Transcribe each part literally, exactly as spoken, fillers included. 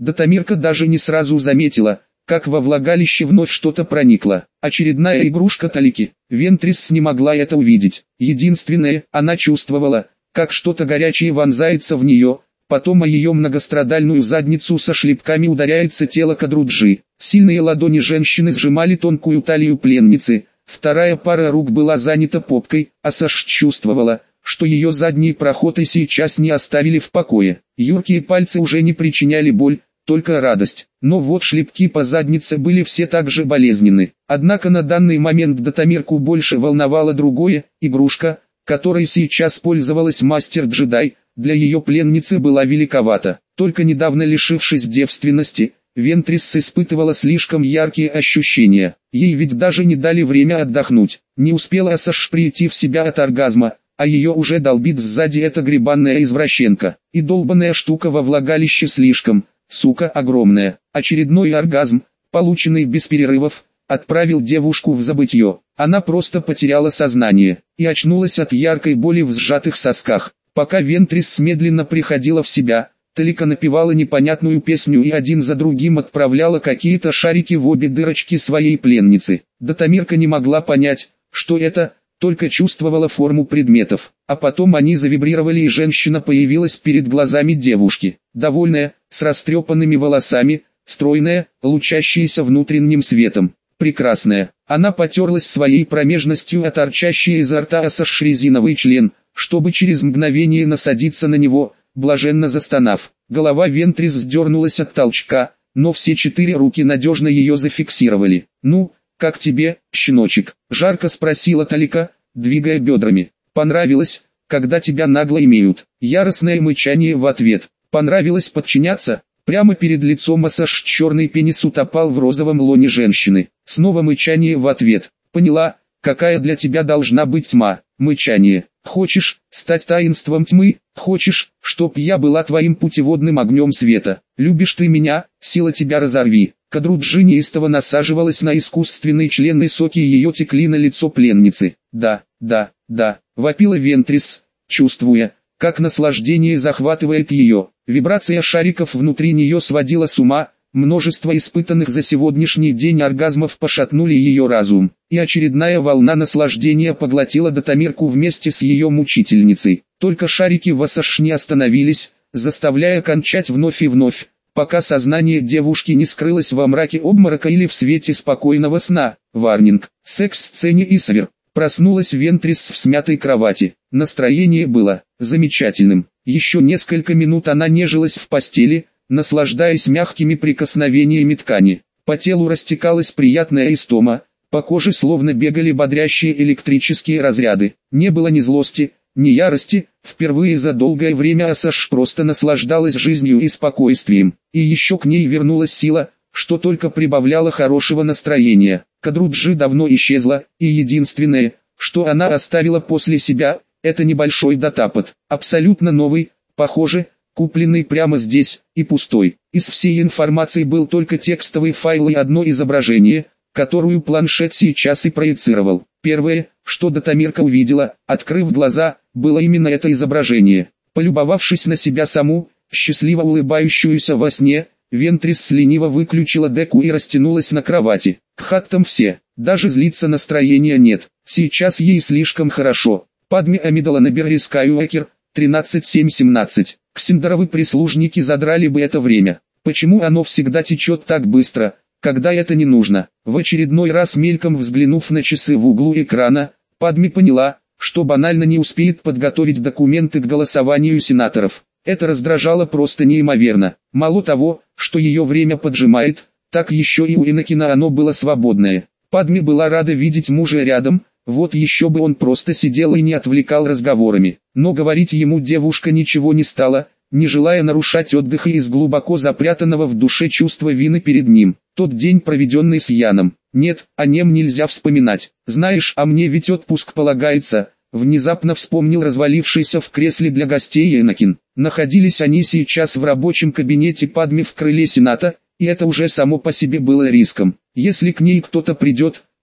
Датамирка даже не сразу заметила, как во влагалище вновь что-то проникло. Очередная игрушка Талики. Вентрис не могла это увидеть. Единственное, она чувствовала, как что-то горячее вонзается в нее, потом о ее многострадальную задницу со шлепками ударяется тело Кадруджи. Сильные ладони женщины сжимали тонкую талию пленницы, вторая пара рук была занята попкой, а Саш чувствовала, что ее задние проходы сейчас не оставили в покое. Юркие пальцы уже не причиняли боль, только радость. Но вот шлепки по заднице были все так же болезненны. Однако на данный момент Датамирку больше волновало другое: игрушка, которой сейчас пользовалась мастер-джедай, для ее пленницы была великовата. Только недавно лишившись девственности, Вентрис испытывала слишком яркие ощущения. Ей ведь даже не дали время отдохнуть. Не успела Саш прийти в себя от оргазма, а ее уже долбит сзади эта гребанная извращенка. И долбаная штука во влагалище слишком, сука, огромная. Очередной оргазм, полученный без перерывов, отправил девушку в забытье. Она просто потеряла сознание и очнулась от яркой боли в сжатых сосках. Пока Вентрис медленно приходила в себя, Талика напевала непонятную песню и один за другим отправляла какие-то шарики в обе дырочки своей пленницы. Датамирка не могла понять, что это, только чувствовала форму предметов. А потом они завибрировали и женщина появилась перед глазами девушки. Довольная, с растрепанными волосами, стройная, лучащаяся внутренним светом. Прекрасная. Она потерлась своей промежностью о торчащий изо рта Асаш резиновый член, чтобы через мгновение насадиться на него, блаженно застонав. Голова Вентрис вздернулась от толчка, но все четыре руки надежно ее зафиксировали. «Ну, как тебе, щеночек?» – жарко спросила Талика, двигая бедрами. «Понравилось, когда тебя нагло имеют?» Яростное мычание в ответ. «Понравилось подчиняться?» Прямо перед лицом Асаш черный пенис утопал в розовом лоне женщины. Снова мычание в ответ. «Поняла, какая для тебя должна быть тьма?» Мычание. «Хочешь стать таинством тьмы? Хочешь, чтоб я была твоим путеводным огнем света? Любишь ты меня? Сила тебя разорви!» Кадруджи неистово насаживалась на искусственный член, и соки ее текли на лицо пленницы. «Да, да, да», — вопила Вентрис, чувствуя, как наслаждение захватывает ее. Вибрация шариков внутри нее сводила с ума, множество испытанных за сегодняшний день оргазмов пошатнули ее разум, и очередная волна наслаждения поглотила Датамирку вместе с ее мучительницей. Только шарики в Асаш не остановились, заставляя кончать вновь и вновь, пока сознание девушки не скрылось во мраке обморока или в свете спокойного сна. Варнинг. Секс-сцене Исавер. Проснулась Вентрис в смятой кровати. Настроение было замечательным. Еще несколько минут она нежилась в постели, наслаждаясь мягкими прикосновениями ткани. По телу растекалась приятная истома, по коже словно бегали бодрящие электрические разряды. Не было ни злости, ни ярости, впервые за долгое время Асаш просто наслаждалась жизнью и спокойствием. И еще к ней вернулась сила, что только прибавляло хорошего настроения. Кадруджи давно исчезла, и единственное, что она оставила после себя, это небольшой датапад, абсолютно новый, похоже, купленный прямо здесь, и пустой. Из всей информации был только текстовый файл и одно изображение, которую планшет сейчас и проецировал. Первое, что Датамирка увидела, открыв глаза, было именно это изображение. Полюбовавшись на себя саму, счастливо улыбающуюся во сне, Вентрис лениво выключила деку и растянулась на кровати. К хаттам все, даже злиться настроения нет, сейчас ей слишком хорошо. Падми Амидала на Беррискаю-Экер, тринадцать семь семнадцать. Ксендеровы прислужники задрали бы это время. Почему оно всегда течет так быстро, когда это не нужно? В очередной раз мельком взглянув на часы в углу экрана, Падми поняла, что банально не успеет подготовить документы к голосованию сенаторов. Это раздражало просто неимоверно. Мало того, что ее время поджимает, так еще и у Иннокена оно было свободное. Падми была рада видеть мужа рядом, вот еще бы он просто сидел и не отвлекал разговорами. Но говорить ему девушка ничего не стала, не желая нарушать отдыха из глубоко запрятанного в душе чувства вины перед ним. Тот день, проведенный с Яном. Нет, о нем нельзя вспоминать. Знаешь, а мне ведь отпуск полагается. Внезапно вспомнил развалившийся в кресле для гостей Иннокен. Находились они сейчас в рабочем кабинете Падми в крыле Сената, и это уже само по себе было риском. Если к ней кто-то придет,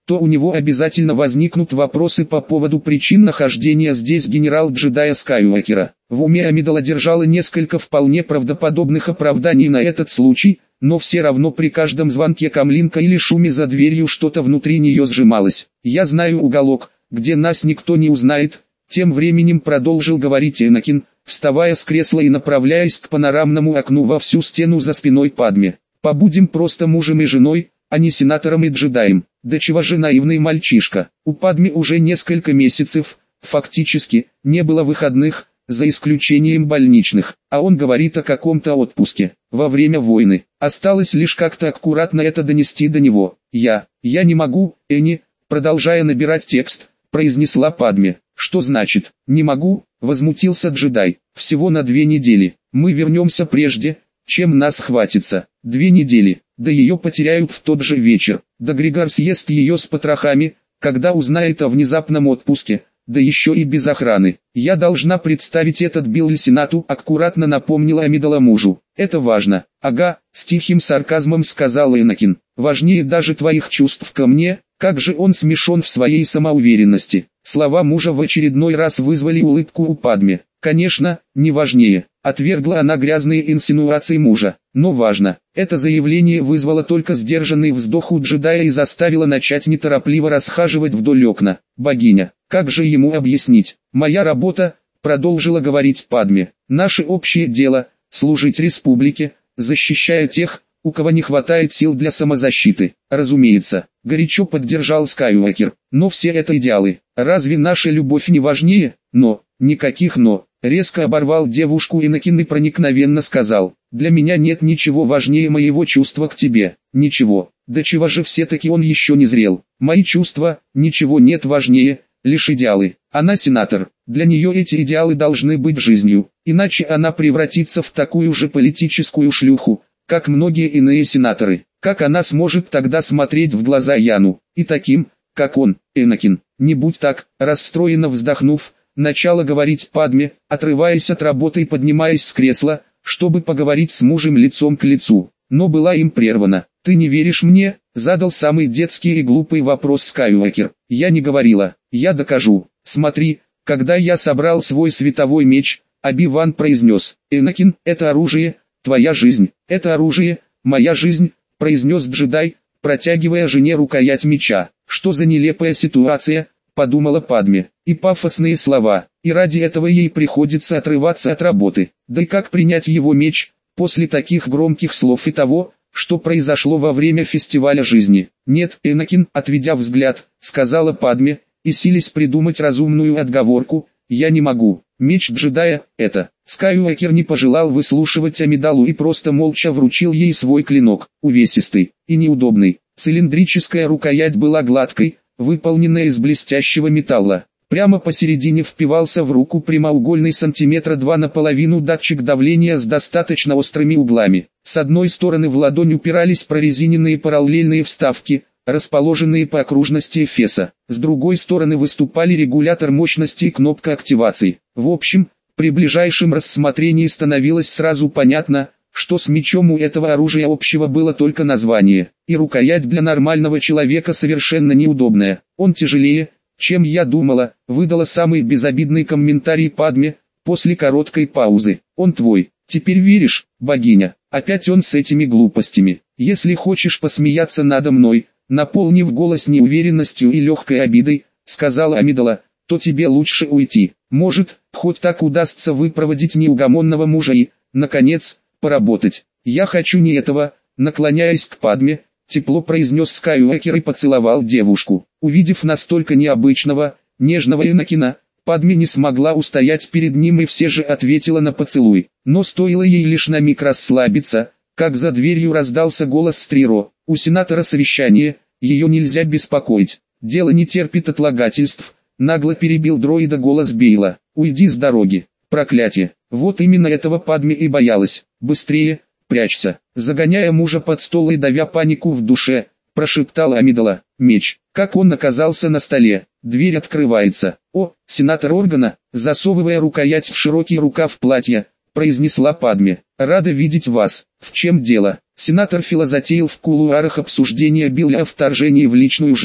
то у него обязательно возникнут вопросы по поводу причин нахождения здесь генерал-джедая Скайуокера. В уме Амидала держала несколько вполне правдоподобных оправданий на этот случай, но все равно при каждом звонке Камлинка или шуме за дверью что-то внутри нее сжималось. «Я знаю уголок, где нас никто не узнает», — тем временем продолжил говорить Энакин, вставая с кресла и направляясь к панорамному окну во всю стену за спиной Падме. «Побудем просто мужем и женой, а не сенатором и джедаем». Да чего же наивный мальчишка. У Падме уже несколько месяцев, фактически, не было выходных, за исключением больничных, а он говорит о каком-то отпуске, во время войны. Осталось лишь как-то аккуратно это донести до него. «Я, я не могу, Энни», продолжая набирать текст, произнесла Падме. «Что значит, не могу?» — возмутился джедай. «Всего на две недели. Мы вернемся прежде, чем нас хватится. Две недели. Да ее потеряют в тот же вечер. Да Григор съест ее с потрохами, когда узнает о внезапном отпуске, да еще и без охраны. Я должна представить этот Билл Сенату», аккуратно напомнила Амидала мужу. «Это важно». «Ага», с тихим сарказмом сказал Энакин. «Важнее даже твоих чувств ко мне». Как же он смешон в своей самоуверенности. Слова мужа в очередной раз вызвали улыбку у Падме. «Конечно, не важнее», — отвергла она грязные инсинуации мужа. «Но важно». Это заявление вызвало только сдержанный вздох у джедая и заставило начать неторопливо расхаживать вдоль окна. «Богиня, как же ему объяснить? Моя работа», — продолжила говорить Падме. «Наше общее дело — служить республике, защищая тех, у кого не хватает сил для самозащиты». «Разумеется», — горячо поддержал Скайуокер. «Но все это идеалы. Разве наша любовь не важнее?» «Но, никаких «но». Резко оборвал девушку Энакин и проникновенно сказал. «Для меня нет ничего важнее моего чувства к тебе». «Ничего. Да чего же все-таки он еще не зрел? Мои чувства, ничего нет важнее, лишь идеалы. Она сенатор. Для нее эти идеалы должны быть жизнью. Иначе она превратится в такую же политическую шлюху, как многие иные сенаторы. Как она сможет тогда смотреть в глаза Яну, и таким, как он, Энакин?» «Не будь так», расстроенно вздохнув, начала говорить Падме, отрываясь от работы и поднимаясь с кресла, чтобы поговорить с мужем лицом к лицу. Но была им прервана. «Ты не веришь мне?» — задал самый детский и глупый вопрос Скайуокер. «Я не говорила. Я докажу. Смотри, когда я собрал свой световой меч», Оби-Ван произнес. «Энакин, это оружие, твоя жизнь. Это оружие, моя жизнь», произнес джедай, протягивая жене рукоять меча. «Что за нелепая ситуация?» — подумала Падме. И пафосные слова, и ради этого ей приходится отрываться от работы. Да и как принять его меч, после таких громких слов и того, что произошло во время фестиваля жизни? «Нет, Энакин», отведя взгляд, сказала Падме, и силясь придумать разумную отговорку, «я не могу. Меч джедая — это...» Скайуокер не пожелал выслушивать Амидалу и просто молча вручил ей свой клинок, увесистый и неудобный. Цилиндрическая рукоять была гладкой, выполненная из блестящего металла. Прямо посередине впивался в руку прямоугольный сантиметра два наполовину датчик давления с достаточно острыми углами. С одной стороны в ладонь упирались прорезиненные параллельные вставки, расположенные по окружности эфеса. С другой стороны выступали регулятор мощности и кнопка активации. В общем, при ближайшем рассмотрении становилось сразу понятно, что с мечом у этого оружия общего было только название, и рукоять для нормального человека совершенно неудобная. «Он тяжелее, чем я думала», выдала самый безобидный комментарий Падме, после короткой паузы. «Он твой. Теперь веришь, богиня?» Опять он с этими глупостями. «Если хочешь посмеяться надо мной», наполнив голос неуверенностью и легкой обидой, сказала Амидала, «то тебе лучше уйти. Может, хоть так удастся выпроводить неугомонного мужа и, наконец, поработать». «Я хочу не этого», наклоняясь к Падме, тепло произнес Скайуокер и поцеловал девушку. Увидев настолько необычного, нежного Энакина, Падме не смогла устоять перед ним и все же ответила на поцелуй. Но стоило ей лишь на миг расслабиться, как за дверью раздался голос Стриро. «У сенатора совещание, ее нельзя беспокоить. Дело не терпит отлагательств», нагло перебил дроида голос Бейла. «Уйди с дороги. Проклятие». Вот именно этого Падме и боялась. «Быстрее, прячься», загоняя мужа под стол и давя панику в душе, прошептала Амидала. «Меч». Как он оказался на столе? Дверь открывается. «О, сенатор Органа», засовывая рукоять в широкий рукав платья, произнесла Падме. «Рада видеть вас. В чем дело?» Сенатор Фила затеял в кулуарах обсуждение Билля о вторжении в личную жизнь.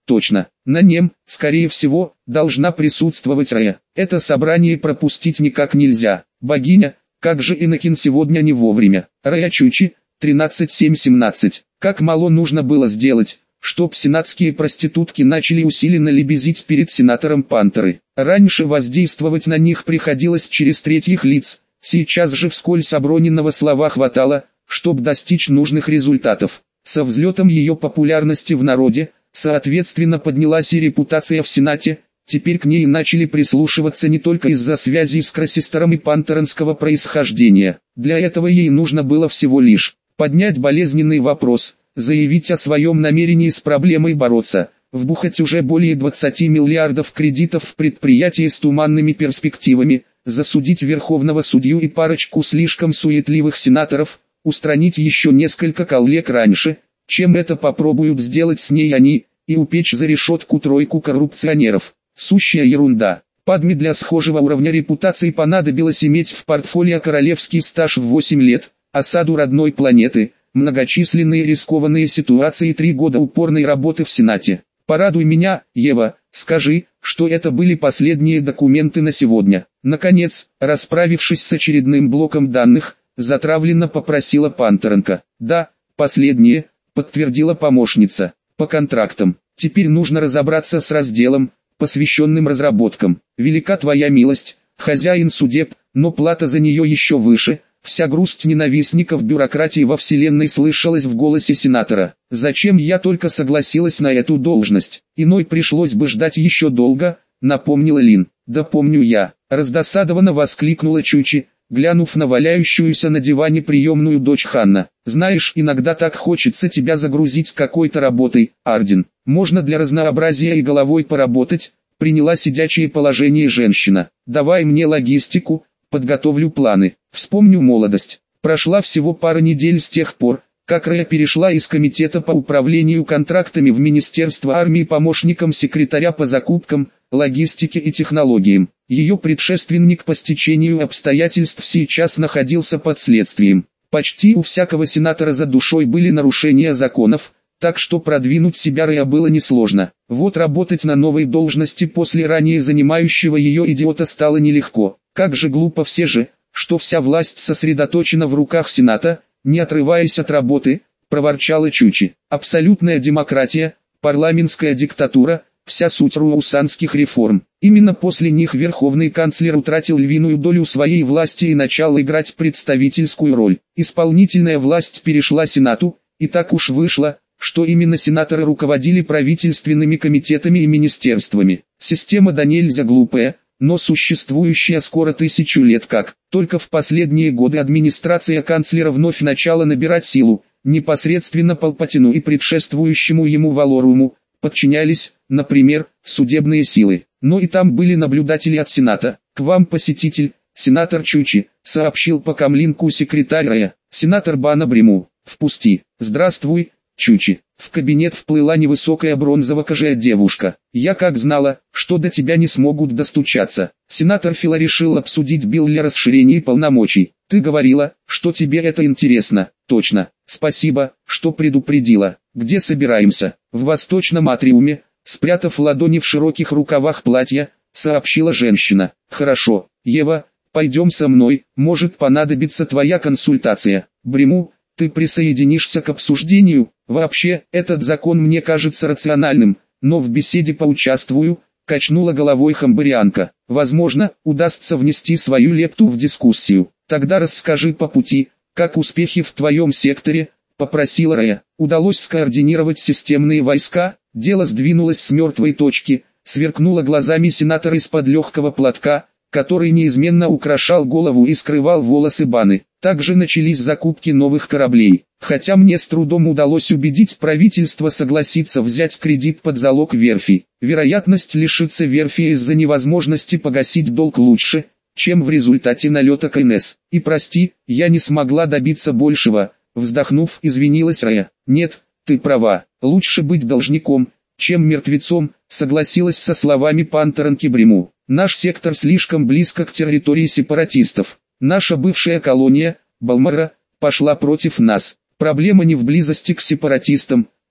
точно. На нем, скорее всего, должна присутствовать Рая. Это собрание пропустить никак нельзя. Богиня, как же Иннокен сегодня не вовремя. Рая Чучи, тринадцать семь семнадцать. Как мало нужно было сделать, чтоб сенатские проститутки начали усиленно лебезить перед сенатором Пантеры. Раньше воздействовать на них приходилось через третьих лиц, сейчас же вскользь оброненного слова хватало, чтоб достичь нужных результатов. Со взлетом ее популярности в народе, соответственно, поднялась и репутация в Сенате. Теперь к ней начали прислушиваться не только из-за связей с Красистером и пантеронского происхождения. Для этого ей нужно было всего лишь поднять болезненный вопрос, заявить о своем намерении с проблемой бороться, вбухать уже более двадцати миллиардов кредитов в предприятие с туманными перспективами, засудить верховного судью и парочку слишком суетливых сенаторов, устранить еще несколько коллег раньше, чем это попробуют сделать с ней они, и упечь за решетку тройку коррупционеров. Сущая ерунда. Падме для схожего уровня репутации понадобилось иметь в портфолио королевский стаж в восемь лет, осаду родной планеты, многочисленные рискованные ситуации и три года упорной работы в Сенате. Порадуй меня, Ева, скажи, что это были последние документы на сегодня. Наконец, расправившись с очередным блоком данных, затравленно попросила Пантеренко. Да, последние, подтвердила помощница. По контрактам. Теперь нужно разобраться с разделом, посвященным разработкам. Велика твоя милость, хозяин судеб, но плата за нее еще выше. Вся грусть ненавистников бюрократии во вселенной слышалась в голосе сенатора. Зачем я только согласилась на эту должность? Иной пришлось бы ждать еще долго, напомнила Лин. Да помню я. Раздосадованно воскликнула Чучи, глянув на валяющуюся на диване приемную дочь Ханна. Знаешь, иногда так хочется тебя загрузить какой-то работой, Арден. Можно для разнообразия и головой поработать, приняла сидячее положение женщина. Давай мне логистику, подготовлю планы, вспомню молодость. Прошла всего пара недель с тех пор, как Рая перешла из комитета по управлению контрактами в Министерство армии помощником секретаря по закупкам, логистике и технологиям. Ее предшественник по стечению обстоятельств сейчас находился под следствием. Почти у всякого сенатора за душой были нарушения законов, так что продвинуть себя Рая было несложно. Вот работать на новой должности после ранее занимающего ее идиота стало нелегко. Как же глупо все же, что вся власть сосредоточена в руках Сената, не отрываясь от работы, проворчала Чучи. Абсолютная демократия, парламентская диктатура, вся суть руаусанских реформ. Именно после них верховный канцлер утратил львиную долю своей власти и начал играть представительскую роль. Исполнительная власть перешла Сенату, и так уж вышло, что именно сенаторы руководили правительственными комитетами и министерствами. Система да нельзя глупая, но существующая скоро тысячу лет как. Только в последние годы администрация канцлера вновь начала набирать силу, непосредственно Палпатину и предшествующему ему Валоруму подчинялись, например, судебные силы. Но и там были наблюдатели от Сената. К вам посетитель, сенатор Чучи, сообщил по камлинку секретарь Рая. Сенатор Бана Бриму, впусти. Здравствуй, Чучи. В кабинет вплыла невысокая бронзово-кожая девушка. Я как знала, что до тебя не смогут достучаться. Сенатор Фила решил обсудить билл для расширения полномочий. Ты говорила, что тебе это интересно. Точно. Спасибо, что предупредила. Где собираемся? В восточном атриуме, спрятав ладони в широких рукавах платья, сообщила женщина. Хорошо, Ева, пойдем со мной, может понадобится твоя консультация. Бриму, ты присоединишься к обсуждению. Вообще, этот закон мне кажется рациональным, но в беседе поучаствую, качнула головой хамбарианка. Возможно, удастся внести свою лепту в дискуссию. Тогда расскажи по пути, как успехи в твоем секторе, попросила Рая. Удалось скоординировать системные войска, дело сдвинулось с мертвой точки, сверкнула глазами сенатор из-под легкого платка, который неизменно украшал голову и скрывал волосы Баны. Также начались закупки новых кораблей. Хотя мне с трудом удалось убедить правительство согласиться взять кредит под залог верфи. Вероятность лишиться верфи из-за невозможности погасить долг лучше, чем в результате налета КНС. И прости, я не смогла добиться большего, вздохнув, извинилась Рая. Нет, ты права, лучше быть должником, чем мертвецом, согласилась со словами Пантеренки Бриму. Наш сектор слишком близко к территории сепаратистов. Наша бывшая колония, Балмара, пошла против нас. Проблема не в близости к сепаратистам,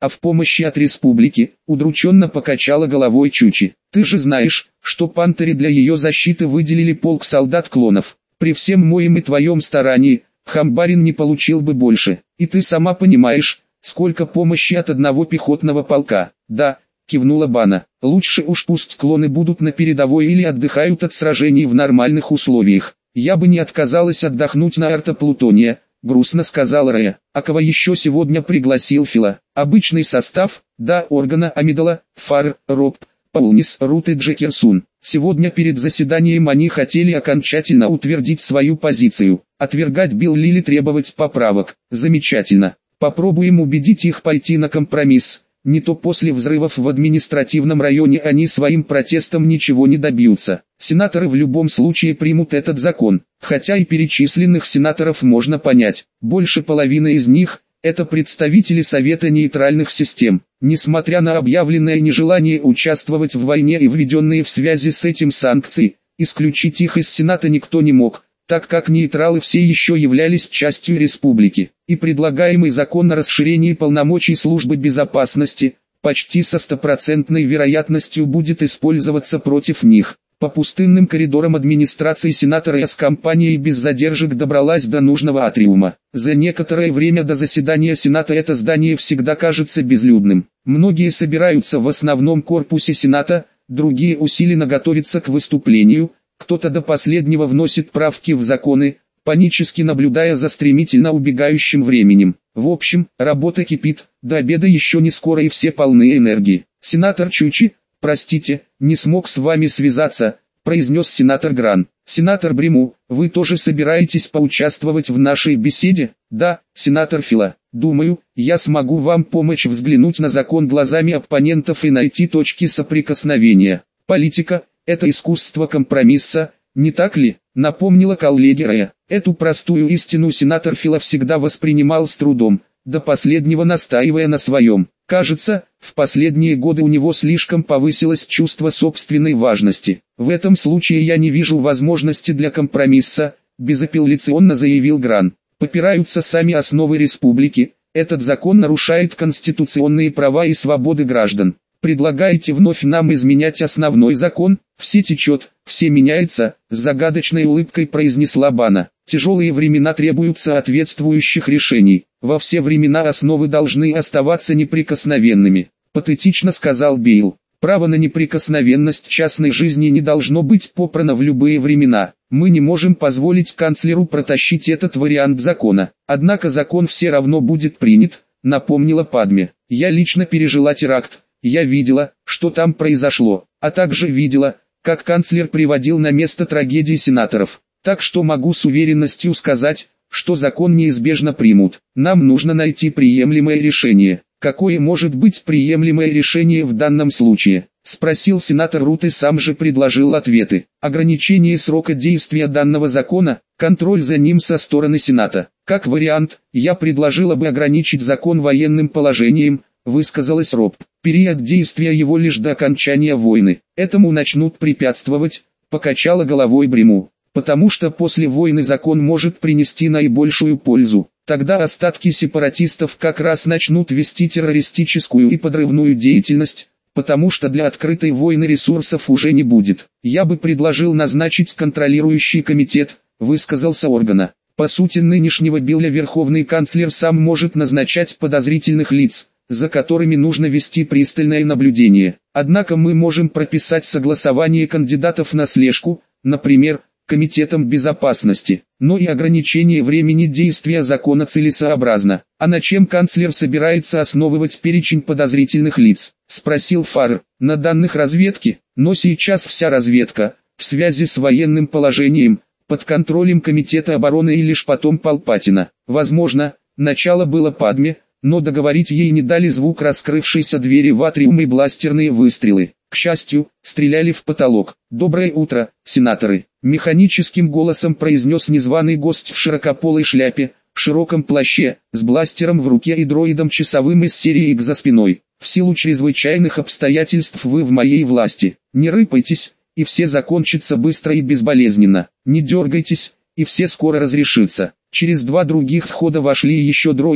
а в помощи от республики, удрученно покачала головой Чучи. Ты же знаешь, что Пантере для ее защиты выделили полк солдат-клонов. При всем моем и твоем старании, Хамбарин не получил бы больше. И ты сама понимаешь, сколько помощи от одного пехотного полка. Да, кивнула Бана. Лучше уж пусть клоны будут на передовой или отдыхают от сражений в нормальных условиях. Я бы не отказалась отдохнуть на Арта-Плутония, грустно сказала Рэя. А кого еще сегодня пригласил Фила? Обычный состав, да, Органа, Амидала, Фар, Роб, Паулнис, Рут и Джекерсун. Сегодня перед заседанием они хотели окончательно утвердить свою позицию. Отвергать Билл Лили, требовать поправок. Замечательно. Попробуем убедить их пойти на компромисс. Не то после взрывов в административном районе они своим протестом ничего не добьются. Сенаторы в любом случае примут этот закон, хотя и перечисленных сенаторов можно понять. Больше половины из них – это представители Совета нейтральных систем. Несмотря на объявленное нежелание участвовать в войне и введенные в связи с этим санкции, исключить их из Сената никто не мог, так как нейтралы все еще являлись частью республики, и предлагаемый закон о расширении полномочий службы безопасности, почти со стопроцентной вероятностью будет использоваться против них. По пустынным коридорам администрации сенатора с компанией без задержек добралась до нужного атриума. За некоторое время до заседания Сената это здание всегда кажется безлюдным. Многие собираются в основном корпусе Сената, другие усиленно готовятся к выступлению, кто-то до последнего вносит правки в законы, панически наблюдая за стремительно убегающим временем. В общем, работа кипит, до обеда еще не скоро и все полны энергии. Сенатор Чучи, простите, не смог с вами связаться, произнес сенатор Гран. Сенатор Бриму, вы тоже собираетесь поучаствовать в нашей беседе? Да, сенатор Фила. Думаю, я смогу вам помочь взглянуть на закон глазами оппонентов и найти точки соприкосновения. Политика – это искусство компромисса, не так ли? Напомнила коллеге Рэя. Эту простую истину сенатор Фила всегда воспринимал с трудом, до последнего настаивая на своем. Кажется, в последние годы у него слишком повысилось чувство собственной важности. В этом случае я не вижу возможности для компромисса, безапелляционно заявил Гран. Попираются сами основы республики, этот закон нарушает конституционные права и свободы граждан. Предлагаете вновь нам изменять основной закон? Все течет, все меняется, с загадочной улыбкой произнесла Бана. Тяжелые времена требуют соответствующих решений. Во все времена основы должны оставаться неприкосновенными, патетично сказал Бейл. Право на неприкосновенность частной жизни не должно быть попрано в любые времена. Мы не можем позволить канцлеру протащить этот вариант закона. Однако закон все равно будет принят, напомнила Падме. Я лично пережила теракт. Я видела, что там произошло, а также видела, как канцлер приводил на место трагедии сенаторов. Так что могу с уверенностью сказать, что закон неизбежно примут. Нам нужно найти приемлемое решение. Какое может быть приемлемое решение в данном случае? Спросил сенатор Рут и сам же предложил ответы. Ограничение срока действия данного закона, контроль за ним со стороны Сената. Как вариант, я предложила бы ограничить закон военным положением, высказалась Роб. Период действия его лишь до окончания войны. Этому начнут препятствовать, покачала головой Бриму. Потому что после войны закон может принести наибольшую пользу. Тогда остатки сепаратистов как раз начнут вести террористическую и подрывную деятельность, потому что для открытой войны ресурсов уже не будет. Я бы предложил назначить контролирующий комитет, высказался Органа. По сути нынешнего Билля верховный канцлер сам может назначать подозрительных лиц, за которыми нужно вести пристальное наблюдение. Однако мы можем прописать согласование кандидатов на слежку, например, Комитетом безопасности, но и ограничение времени действия закона целесообразно. А на чем канцлер собирается основывать перечень подозрительных лиц? Спросил Фарр. На данных разведки, но сейчас вся разведка, в связи с военным положением, под контролем Комитета обороны и лишь потом Палпатина. Возможно, начало было Падме, но договорить ей не дали звук раскрывшейся двери в атриум и бластерные выстрелы. К счастью, стреляли в потолок. «Доброе утро, сенаторы!» Механическим голосом произнес незваный гость в широкополой шляпе, широком плаще, с бластером в руке и дроидом часовым из серии X за спиной. «В силу чрезвычайных обстоятельств вы в моей власти. Не рыпайтесь, и все закончится быстро и безболезненно. Не дергайтесь, и все скоро разрешится». Через два других входа вошли еще дроиды,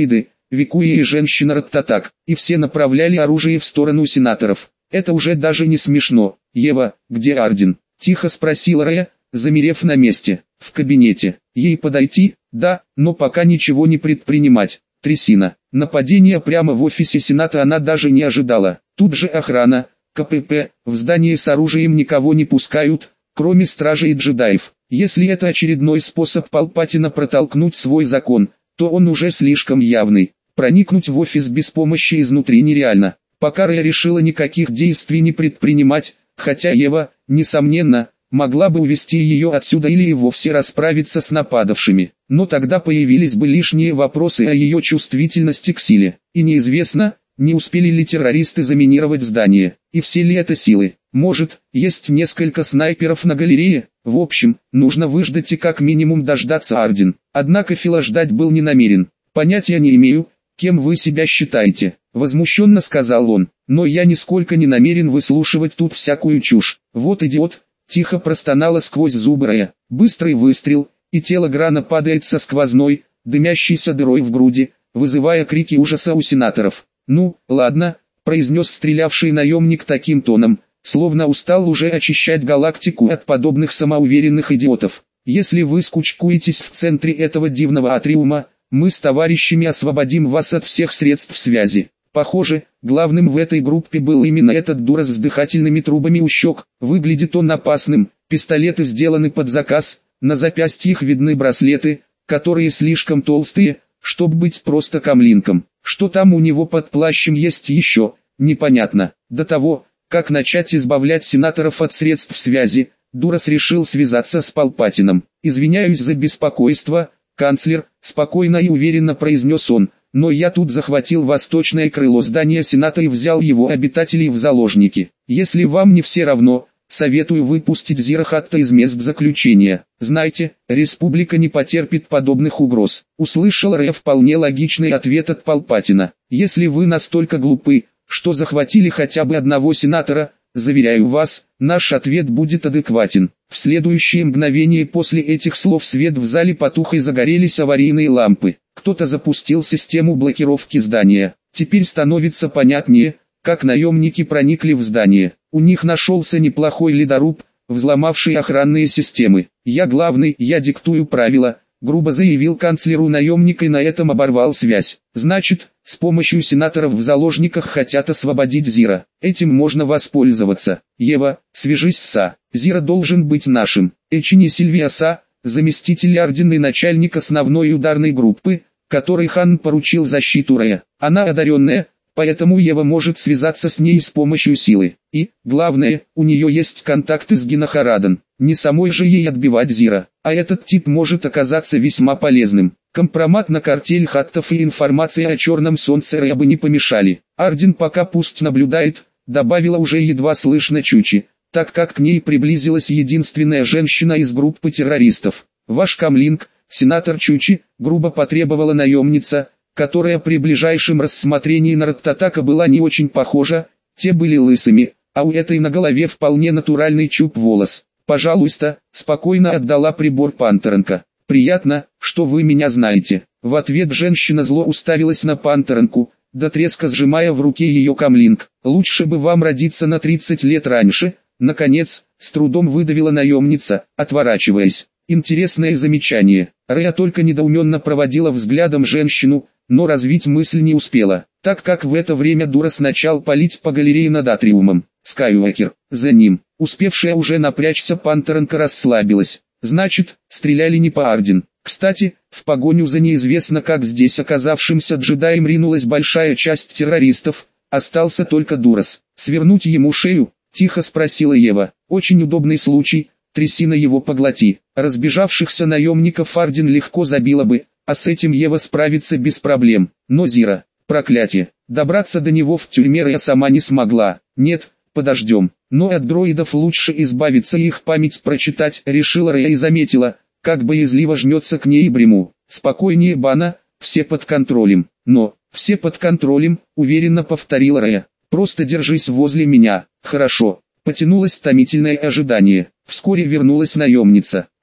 Викуя и женщина Раттатак, и все направляли оружие в сторону сенаторов. Это уже даже не смешно. «Ева, где Арден?» – тихо спросила Рея, замерев на месте. «В кабинете. Ей подойти?» «Да, но пока ничего не предпринимать». Трясина. Нападение прямо в офисе Сената она даже не ожидала. Тут же охрана, ка пэ пэ, в здание с оружием никого не пускают, кроме стражей и джедаев. Если это очередной способ Палпатина протолкнуть свой закон, то он уже слишком явный. Проникнуть в офис без помощи изнутри нереально. Пока Рея решила никаких действий не предпринимать, хотя Ева, несомненно, могла бы увести ее отсюда или и вовсе расправиться с нападавшими. Но тогда появились бы лишние вопросы о ее чувствительности к силе. И неизвестно, не успели ли террористы заминировать здание, и все ли это силы. Может, есть несколько снайперов на галерее. В общем, нужно выждать и как минимум дождаться Арден. Однако Фила ждать был не намерен. «Понятия не имею, кем вы себя считаете», — возмущенно сказал он. «Но я нисколько не намерен выслушивать тут всякую чушь. Вот идиот», — тихо простонала сквозь зубы Рея. Быстрый выстрел, и тело Грана падает со сквозной, дымящейся дырой в груди, вызывая крики ужаса у сенаторов. «Ну, ладно», — произнес стрелявший наемник таким тоном, словно устал уже очищать галактику от подобных самоуверенных идиотов. «Если вы скучкуетесь в центре этого дивного атриума, мы с товарищами освободим вас от всех средств связи». Похоже, главным в этой группе был именно этот дура с дыхательными трубами у щек. Выглядит он опасным, пистолеты сделаны под заказ, на запястьях видны браслеты, которые слишком толстые, чтобы быть просто камлинком. Что там у него под плащем есть еще, непонятно. До того, как начать избавлять сенаторов от средств связи, Дурас решил связаться с Палпатином. «Извиняюсь за беспокойство, канцлер», — спокойно и уверенно произнес он, «но я тут захватил восточное крыло здания Сената и взял его обитателей в заложники. Если вам не все равно, советую выпустить Зирахатта из мест заключения. Знайте, республика не потерпит подобных угроз». Услышал Рея вполне логичный ответ от Палпатина. «Если вы настолько глупы, что захватили хотя бы одного сенатора, заверяю вас, наш ответ будет адекватен». В следующее мгновение после этих слов свет в зале потух и загорелись аварийные лампы. Кто-то запустил систему блокировки здания. Теперь становится понятнее, как наемники проникли в здание. У них нашелся неплохой ледоруб, взломавший охранные системы. «Я главный, я диктую правила», — грубо заявил канцлеру наемник и на этом оборвал связь. «Значит, с помощью сенаторов в заложниках хотят освободить Зира. Этим можно воспользоваться. Ева, свяжись с Са. Зира должен быть нашим». Эчини Сильвия Са, заместитель Ардена и начальник основной ударной группы, которой хан поручил защиту Рея. Она одаренная, поэтому Ева может связаться с ней с помощью силы. И, главное, у нее есть контакты с Гинахараден. Не самой же ей отбивать Зира, а этот тип может оказаться весьма полезным. Компромат на картель хаттов и информация о черном солнце Рея бы не помешали. Арден пока пусть наблюдает, добавила уже едва слышно Чучи, так как к ней приблизилась единственная женщина из группы террористов. «Ваш камлинг, сенатор Чучи», грубо потребовала наемница, которая при ближайшем рассмотрении на Раттатака была не очень похожа, те были лысыми, а у этой на голове вполне натуральный чуб волос. «Пожалуйста», спокойно отдала прибор Пантеренко. «Приятно, что вы меня знаете». В ответ женщина зло уставилась на Пантеренку, до треска сжимая в руке ее камлинг. «Лучше бы вам родиться на тридцать лет раньше», наконец, с трудом выдавила наемница, отворачиваясь. Интересное замечание. Рея только недоуменно проводила взглядом женщину, но развить мысль не успела, так как в это время Дурас начал палить по галерее над атриумом. Скайуокер, за ним, успевшая уже напрячься Пантеренко расслабилась. Значит, стреляли не по Арден. Кстати, в погоню за неизвестно как здесь оказавшимся джедаем ринулась большая часть террористов, остался только Дурас. «Свернуть ему шею?» — тихо спросила Ева. «Очень удобный случай, трясина его поглоти». Разбежавшихся наемников Арден легко забила бы, а с этим Ева справится без проблем. Но Зира, проклятие, добраться до него в тюрьме я сама не смогла. «Нет, подождем, но от дроидов лучше избавиться и их память прочитать», решила Рея и заметила, как боязливо жмется к ней Бриму. «Спокойнее, Бана, все под контролем». «Но, все под контролем», уверенно повторила Рея. «Просто держись возле меня». «Хорошо». Потянулось томительное ожидание. Вскоре вернулась наемница.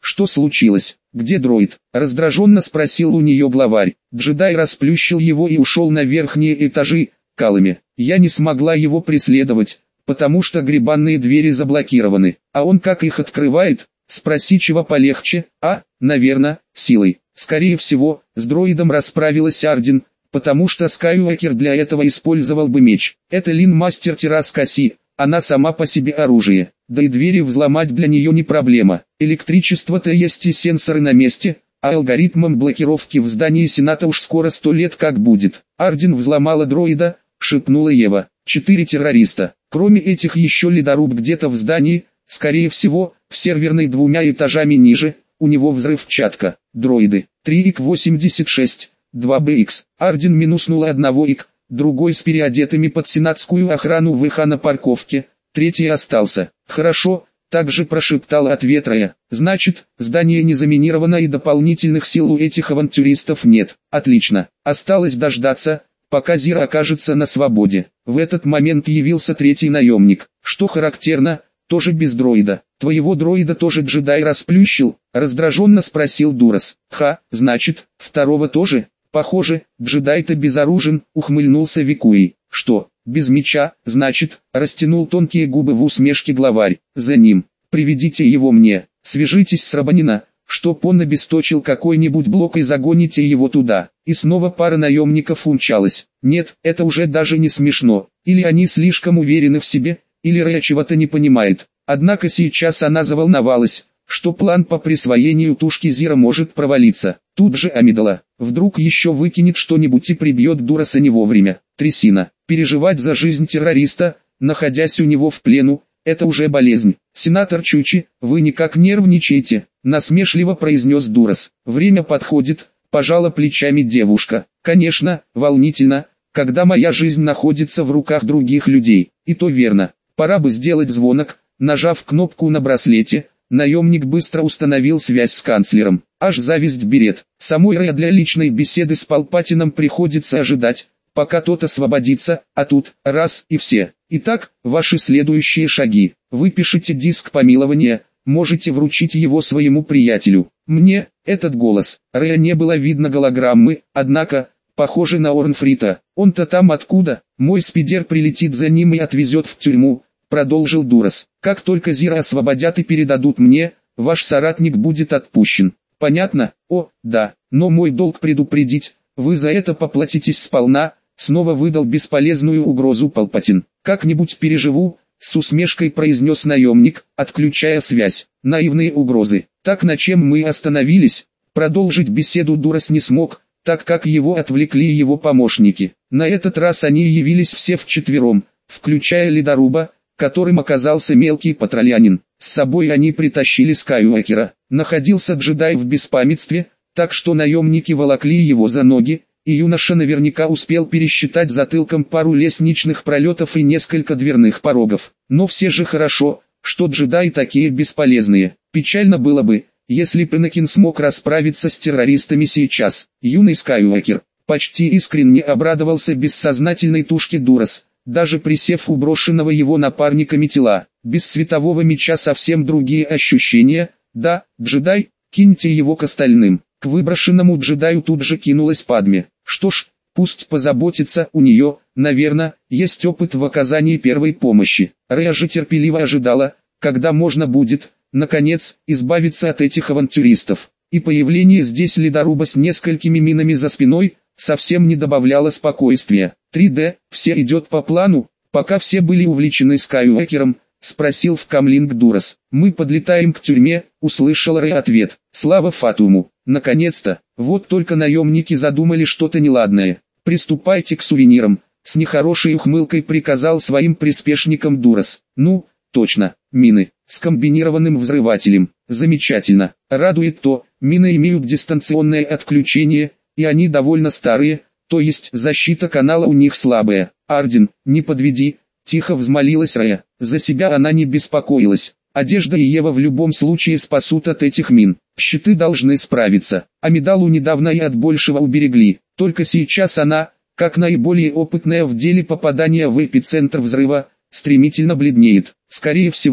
Что случилось? Где дроид? Раздраженно спросил у нее главарь. Джедай расплющил его и ушел на верхние этажи, калами. Я не смогла его преследовать, потому что гребанные двери заблокированы. А он как их открывает? Спроси чего полегче. А, наверное, силой. Скорее всего, с дроидом расправилась Ардин, потому что Скайуокер для этого использовал бы меч. Это Лин-мастер Тераскаси, она сама по себе оружие. Да и двери взломать для нее не проблема. Электричество-то есть и сенсоры на месте, а алгоритмом блокировки в здании Сената уж скоро сто лет как будет. Ардин взломала дроида, шепнула Ева. Четыре террориста. Кроме этих еще ледоруб где-то в здании, скорее всего, в серверной двумя этажами ниже, у него взрывчатка. Дроиды. три икс восемьдесят шесть, два бэ икс. Ардин минуснула одного ик, другой с переодетыми под сенатскую охрану ВХ на парковке, третий остался. Хорошо, также прошептала ответ Рая. Значит, здание не заминировано и дополнительных сил у этих авантюристов нет. Отлично. Осталось дождаться, пока Зира окажется на свободе. В этот момент явился третий наемник. Что характерно, тоже без дроида. Твоего дроида тоже джедай расплющил? Раздраженно спросил Дурас. Ха, значит, второго тоже? Похоже, джедай-то безоружен, ухмыльнулся Викуи. Что, без меча, значит, растянул тонкие губы в усмешке главарь. За ним, приведите его мне, свяжитесь с Рабанина, чтоб он обесточил какой-нибудь блок и загоните его туда. И снова пара наемников умчалась. Нет, это уже даже не смешно. Или они слишком уверены в себе, или Рэя чего-то не понимает. Однако сейчас она заволновалась, что план по присвоению тушки Зира может провалиться. Тут же Амидала, вдруг еще выкинет что-нибудь и прибьет Дураса не вовремя. Трясина. Переживать за жизнь террориста, находясь у него в плену, это уже болезнь. Сенатор Чучи, вы никак нервничаете, насмешливо произнес Дурас. Время подходит, пожала плечами девушка. Конечно, волнительно, когда моя жизнь находится в руках других людей. И то верно. Пора бы сделать звонок. Нажав кнопку на браслете, наемник быстро установил связь с канцлером. Аж зависть берет. Самой Рэй для личной беседы с Палпатином приходится ожидать, пока тот освободится, а тут, раз и все. Итак, ваши следующие шаги. Вы пишете диск помилования, можете вручить его своему приятелю. Мне, этот голос. Рэя не было видно голограммы, однако, похоже на Орнфрита. Он-то там откуда? Мой спидер прилетит за ним и отвезет в тюрьму. Продолжил Дурас. Как только Зира освободят и передадут мне, ваш соратник будет отпущен. Понятно? О, да, но мой долг предупредить, вы за это поплатитесь сполна, снова выдал бесполезную угрозу Палпатин. Как-нибудь переживу, с усмешкой произнес наемник, отключая связь. Наивные угрозы. Так на чем мы остановились? Продолжить беседу Дурас не смог, так как его отвлекли его помощники. На этот раз они явились все вчетвером, включая ледоруба, которым оказался мелкий патрулянин. С собой они притащили Скайуокера. Находился джедай в беспамятстве, так что наемники волокли его за ноги, и юноша наверняка успел пересчитать затылком пару лестничных пролетов и несколько дверных порогов. Но все же хорошо, что джедаи такие бесполезные. Печально было бы, если Пенакин смог расправиться с террористами сейчас. Юный Скайуокер почти искренне обрадовался бессознательной тушке Дурас. Даже присев у брошенного его напарниками тела, без светового меча совсем другие ощущения. Да, джедай, киньте его к остальным. К выброшенному джедаю тут же кинулась Падме. Что ж, пусть позаботится, у нее, наверное, есть опыт в оказании первой помощи. Рэя же терпеливо ожидала, когда можно будет, наконец, избавиться от этих авантюристов. И появление здесь ледоруба с несколькими минами за спиной совсем не добавляло спокойствия. три дэ, все идет по плану, пока все были увлечены Скайуокером, спросил вкамлинг Дурас. Мы подлетаем к тюрьме, услышал Рэй ответ. Слава Фатуму, наконец-то, вот только наемники задумали что-то неладное. Приступайте к сувенирам, с нехорошей ухмылкой приказал своим приспешникам Дурас. Ну, точно, мины, с комбинированным взрывателем. Замечательно, радует то, мины имеют дистанционное отключение, и они довольно старые, то есть защита канала у них слабая. Ардин, не подведи, тихо взмолилась Рэя. За себя она не беспокоилась. Одежда и Ева в любом случае спасут от этих мин. Щиты должны справиться. Амидалу недавно и от большего уберегли. Только сейчас она, как наиболее опытная в деле попадания в эпицентр взрыва, стремительно бледнеет. Скорее всего,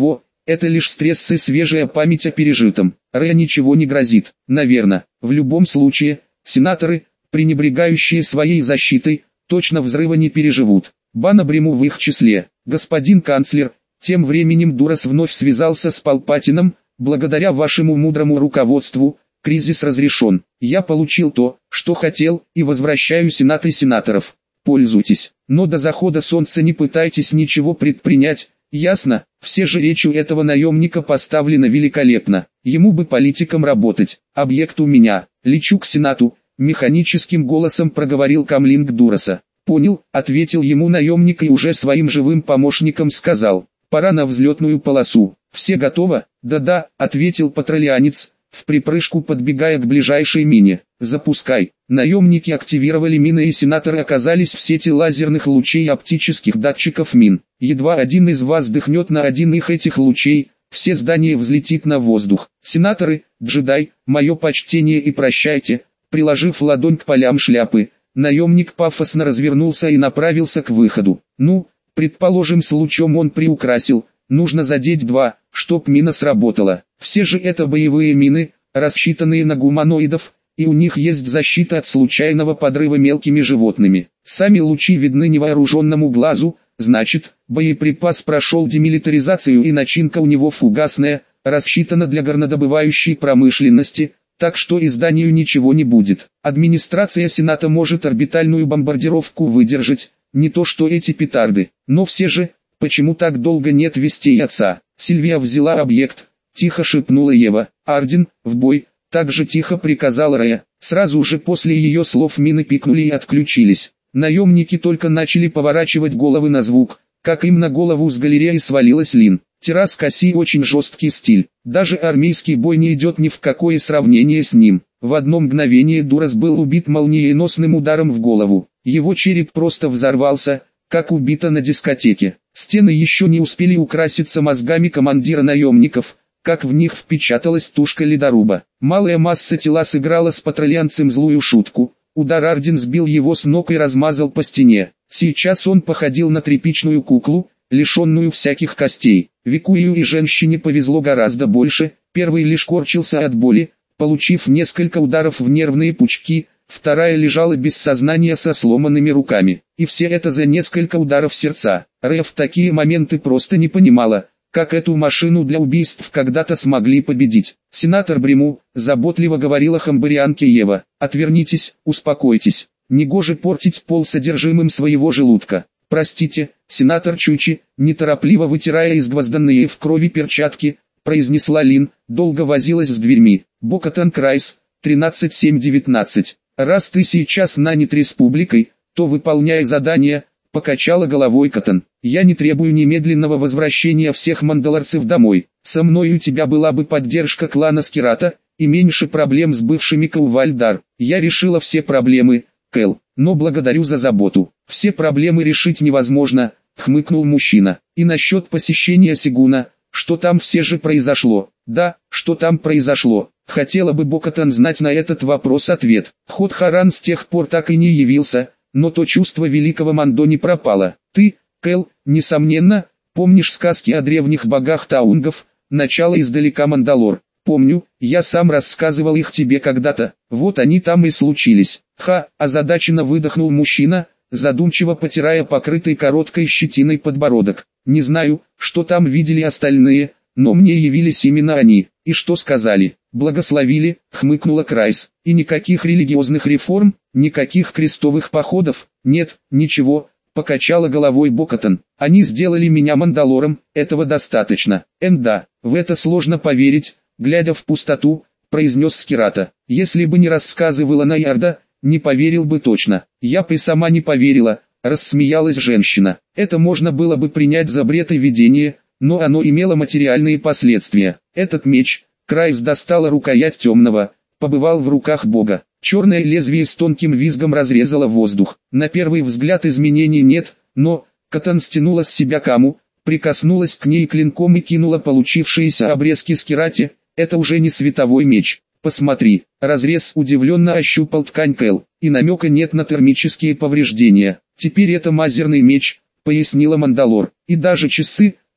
это лишь стресс и свежая память о пережитом. Рэя ничего не грозит, наверное. В любом случае, сенаторы, пренебрегающие своей защитой, точно взрыва не переживут. Бана Бриму в их числе. Господин канцлер, тем временем Дурас вновь связался с Палпатином. Благодаря вашему мудрому руководству, кризис разрешен. Я получил то, что хотел, и возвращаю сенаты сенаторов. Пользуйтесь, но до захода солнца не пытайтесь ничего предпринять, ясно? Все же речь у этого наемника поставлена великолепно. Ему бы политиком работать. Объект у меня. Лечу к сенату, механическим голосом проговорил камлинг Дураса. Понял, ответил ему наемник и уже своим живым помощником сказал. Пора на взлетную полосу. Все готово? Да-да, ответил патрулянец, в припрыжку подбегая к ближайшей мине. Запускай. Наемники активировали мины и сенаторы оказались в сети лазерных лучей и оптических датчиков мин. Едва один из вас дыхнет на один их этих лучей, все здание взлетит на воздух. Сенаторы, джедай, мое почтение и прощайте. Приложив ладонь к полям шляпы, наемник пафосно развернулся и направился к выходу. Ну, предположим, с лучом он приукрасил. Нужно задеть два, чтоб мина сработала. Все же это боевые мины, рассчитанные на гуманоидов, и у них есть защита от случайного подрыва мелкими животными. Сами лучи видны невооруженному глазу, значит, боеприпас прошел демилитаризацию и начинка у него фугасная, рассчитана для горнодобывающей промышленности, так что изданию ничего не будет. Администрация Сената может орбитальную бомбардировку выдержать, не то что эти петарды, но все же... Почему так долго нет вестей отца? Сильвия взяла объект, тихо шепнула Ева. Ардин, в бой, так же тихо приказала Рэя. Сразу же после ее слов мины пикнули и отключились. Наемники только начали поворачивать головы на звук, как им на голову с галереи свалилась Лин. Террас Касси очень жесткий стиль, даже армейский бой не идет ни в какое сравнение с ним. В одно мгновение Дурас был убит молниеносным ударом в голову. Его череп просто взорвался, как убито на дискотеке. Стены еще не успели украситься мозгами командира наемников, как в них впечаталась тушка ледоруба. Малая масса тела сыграла с патрулянцем злую шутку. Удар Ардин сбил его с ног и размазал по стене. Сейчас он походил на тряпичную куклу, лишенную всяких костей. Викую и женщине повезло гораздо больше. Первый лишь корчился от боли, получив несколько ударов в нервные пучки. Вторая лежала без сознания со сломанными руками. И все это за несколько ударов сердца. Рэя в такие моменты просто не понимала, как эту машину для убийств когда-то смогли победить. Сенатор Бриму, заботливо говорила хамбарианке Ева, отвернитесь, успокойтесь. Негоже портить пол содержимым своего желудка. Простите, сенатор Чучи, неторопливо вытирая изгвозданные в крови перчатки, произнесла Лин, долго возилась с дверьми. Бокатан Крайс, тринадцать семь девятнадцать. Раз ты сейчас нанят республикой, то выполняй задание, покачала головой Катан. Я не требую немедленного возвращения всех мандалорцев домой. Со мной у тебя была бы поддержка клана Скирата, и меньше проблем с бывшими Каувальдар. Я решила все проблемы, Кэл, но благодарю за заботу. Все проблемы решить невозможно, хмыкнул мужчина. И насчет посещения Сигуна, что там все же произошло? Да, что там произошло? Хотела бы Бокатан знать на этот вопрос ответ. Ходхаран с тех пор так и не явился, но то чувство великого Мандо не пропало. Ты, Кэл, несомненно, помнишь сказки о древних богах таунгов, начало издалека Мандалор. Помню, я сам рассказывал их тебе когда-то, вот они там и случились. Ха, озадаченно выдохнул мужчина, задумчиво потирая покрытый короткой щетиной подбородок. Не знаю, что там видели остальные, но мне явились именно они. И что сказали? Благословили, хмыкнула Крайс. И никаких религиозных реформ, никаких крестовых походов, нет, ничего, покачала головой Бокатан. Они сделали меня Мандалором, этого достаточно. Энда, в это сложно поверить, глядя в пустоту, произнес Скирата. Если бы не рассказывала Наярда, не поверил бы точно. Я бы сама не поверила, рассмеялась женщина. Это можно было бы принять за бред и видение, но оно имело материальные последствия. Этот меч, Крайс достала рукоять темного, побывал в руках бога. Черное лезвие с тонким визгом разрезало воздух. На первый взгляд изменений нет, но Катан стянула с себя каму, прикоснулась к ней клинком и кинула получившиеся обрезки Скирате. Это уже не световой меч. Посмотри, разрез удивленно ощупал ткань Кэл, и намека нет на термические повреждения. Теперь это мазерный меч, пояснила Мандалор, и даже часы,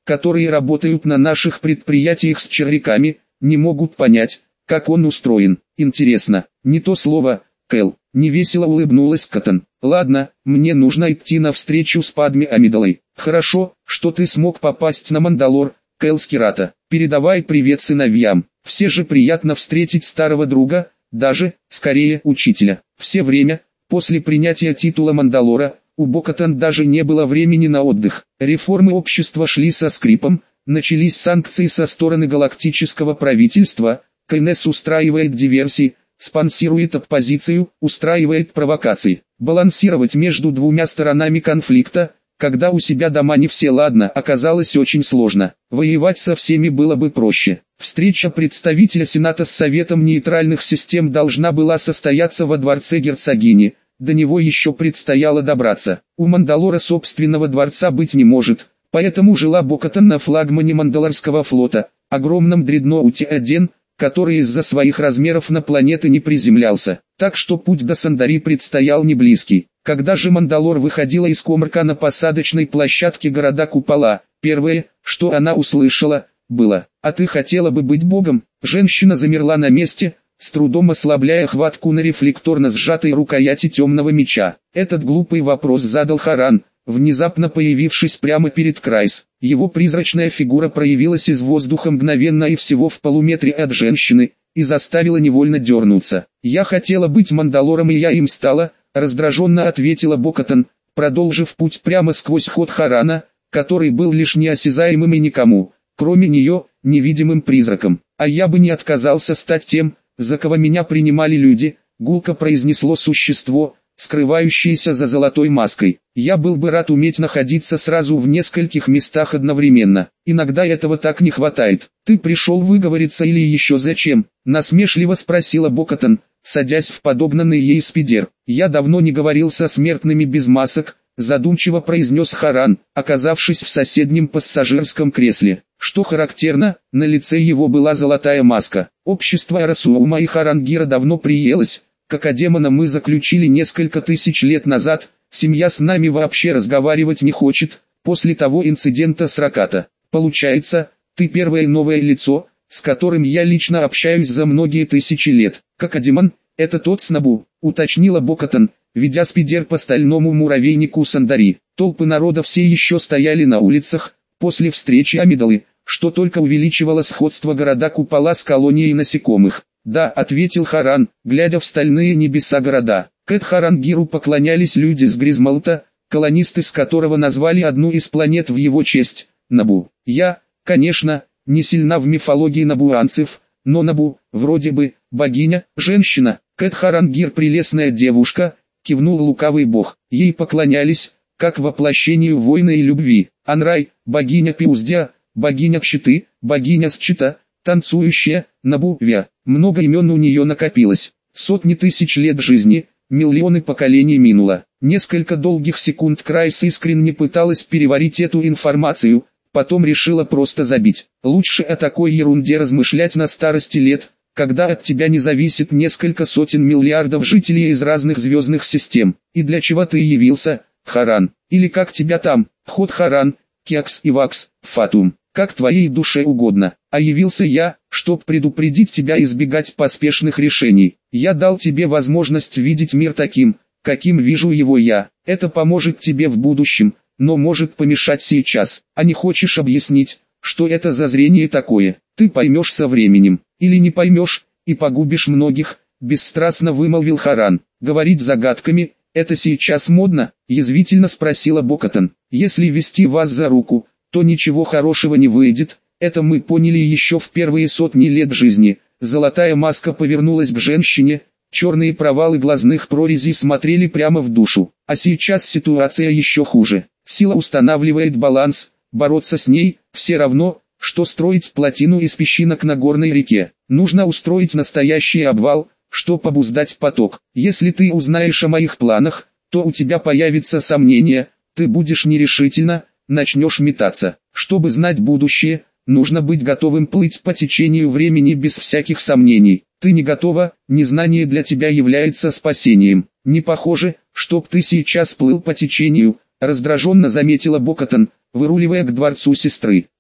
которые работают на наших предприятиях с червяками, не могут понять, как он устроен. Интересно, не то слово, Кэл. Невесело улыбнулась Каттон. Ладно, мне нужно идти на встречу с Падме Амидалой. Хорошо, что ты смог попасть на Мандалор, Кэл Скирата. Передавай привет сыновьям. Все же приятно встретить старого друга, даже, скорее, учителя. Все время, после принятия титула Мандалора, у Бо-Каттан даже не было времени на отдых. Реформы общества шли со скрипом, начались санкции со стороны галактического правительства, КНС устраивает диверсии, спонсирует оппозицию, устраивает провокации. Балансировать между двумя сторонами конфликта, когда у себя дома не все ладно, оказалось очень сложно. Воевать со всеми было бы проще. Встреча представителя Сената с Советом нейтральных систем должна была состояться во дворце герцогини. До него еще предстояло добраться. У Мандалора собственного дворца быть не может, поэтому жила Бо-Каттан на флагмане Мандалорского флота, огромном дредноуте один, который из-за своих размеров на планеты не приземлялся. Так что путь до Сандари предстоял не близкий. Когда же Мандалор выходила из Комарка на посадочной площадке города Купола, первое, что она услышала, было: «А ты хотела бы быть богом?» Женщина замерла на месте, с трудом ослабляя хватку на рефлекторно сжатой рукояти темного меча. Этот глупый вопрос задал Харан, внезапно появившись прямо перед Крайс. Его призрачная фигура проявилась из воздуха мгновенно и всего в полуметре от женщины, и заставила невольно дернуться. «Я хотела быть Мандалором, и я им стала», — раздраженно ответила Бо-Каттан, продолжив путь прямо сквозь ход Харана, который был лишь неосязаемым и никому, кроме нее, невидимым призраком. «А я бы не отказался стать тем, за кого меня принимали люди», — гулко произнесло существо, скрывающееся за золотой маской. «Я был бы рад уметь находиться сразу в нескольких местах одновременно. Иногда этого так не хватает». «Ты пришел выговориться или еще зачем?» — насмешливо спросила Бо-Каттан, садясь в подогнанный ей спидер. «Я давно не говорил со смертными без масок», — задумчиво произнес Харан, оказавшись в соседнем пассажирском кресле. Что характерно, на лице его была золотая маска. Общество Арасуума и Харангира давно приелось, как о демона мы заключили несколько тысяч лет назад, семья с нами вообще разговаривать не хочет, после того инцидента с Раката. Получается, ты первое новое лицо, с которым я лично общаюсь за многие тысячи лет. Как Адемон, это тот с Набу, уточнила Бо-Каттан, ведя спидер по стальному муравейнику Сандари. Толпы народа все еще стояли на улицах, после встречи Амидалы, что только увеличивало сходство города Купола с колонией насекомых. «Да», — ответил Харан, глядя в стальные небеса города. К Харангиру поклонялись люди с Гризмалта, колонисты с которого назвали одну из планет в его честь — Набу. Я, конечно, не сильна в мифологии набуанцев, но Набу, вроде бы, богиня, женщина. Кэт Харангир прелестная девушка, кивнул лукавый бог. Ей поклонялись, как воплощению войны и любви. Анрай, богиня Пиуздя, богиня Кщиты, богиня Счита, танцующая, Набу-Вя. Много имен у нее накопилось. Сотни тысяч лет жизни, миллионы поколений минуло. Несколько долгих секунд Крайс искренне пыталась переварить эту информацию, потом решила просто забить. Лучше о такой ерунде размышлять на старости лет, когда от тебя не зависит несколько сотен миллиардов жителей из разных звездных систем. И для чего ты явился, Харан? Или как тебя там, Ход Харан, Кекс и Вакс, Фатум? Как твоей душе угодно. А явился я, чтоб предупредить тебя избегать поспешных решений. Я дал тебе возможность видеть мир таким, каким вижу его я. Это поможет тебе в будущем, но может помешать сейчас. А не хочешь объяснить, что это за зрение такое? Ты поймешь со временем, или не поймешь, и погубишь многих, бесстрастно вымолвил Харан. Говорить загадками, это сейчас модно, язвительно спросила Бо-Каттан. Если вести вас за руку, то ничего хорошего не выйдет, это мы поняли еще в первые сотни лет жизни. Золотая маска повернулась к женщине, черные провалы глазных прорезей смотрели прямо в душу. А сейчас ситуация еще хуже. Сила устанавливает баланс, бороться с ней, все равно, что строить плотину из песчинок на горной реке. Нужно устроить настоящий обвал, чтобы обуздать поток. Если ты узнаешь о моих планах, то у тебя появится сомнение, ты будешь нерешительно, начнешь метаться. Чтобы знать будущее, нужно быть готовым плыть по течению времени без всяких сомнений. Ты не готова, незнание для тебя является спасением. Не похоже, чтоб ты сейчас плыл по течению, раздраженно заметила Бо-Каттан, выруливая к дворцу сестры.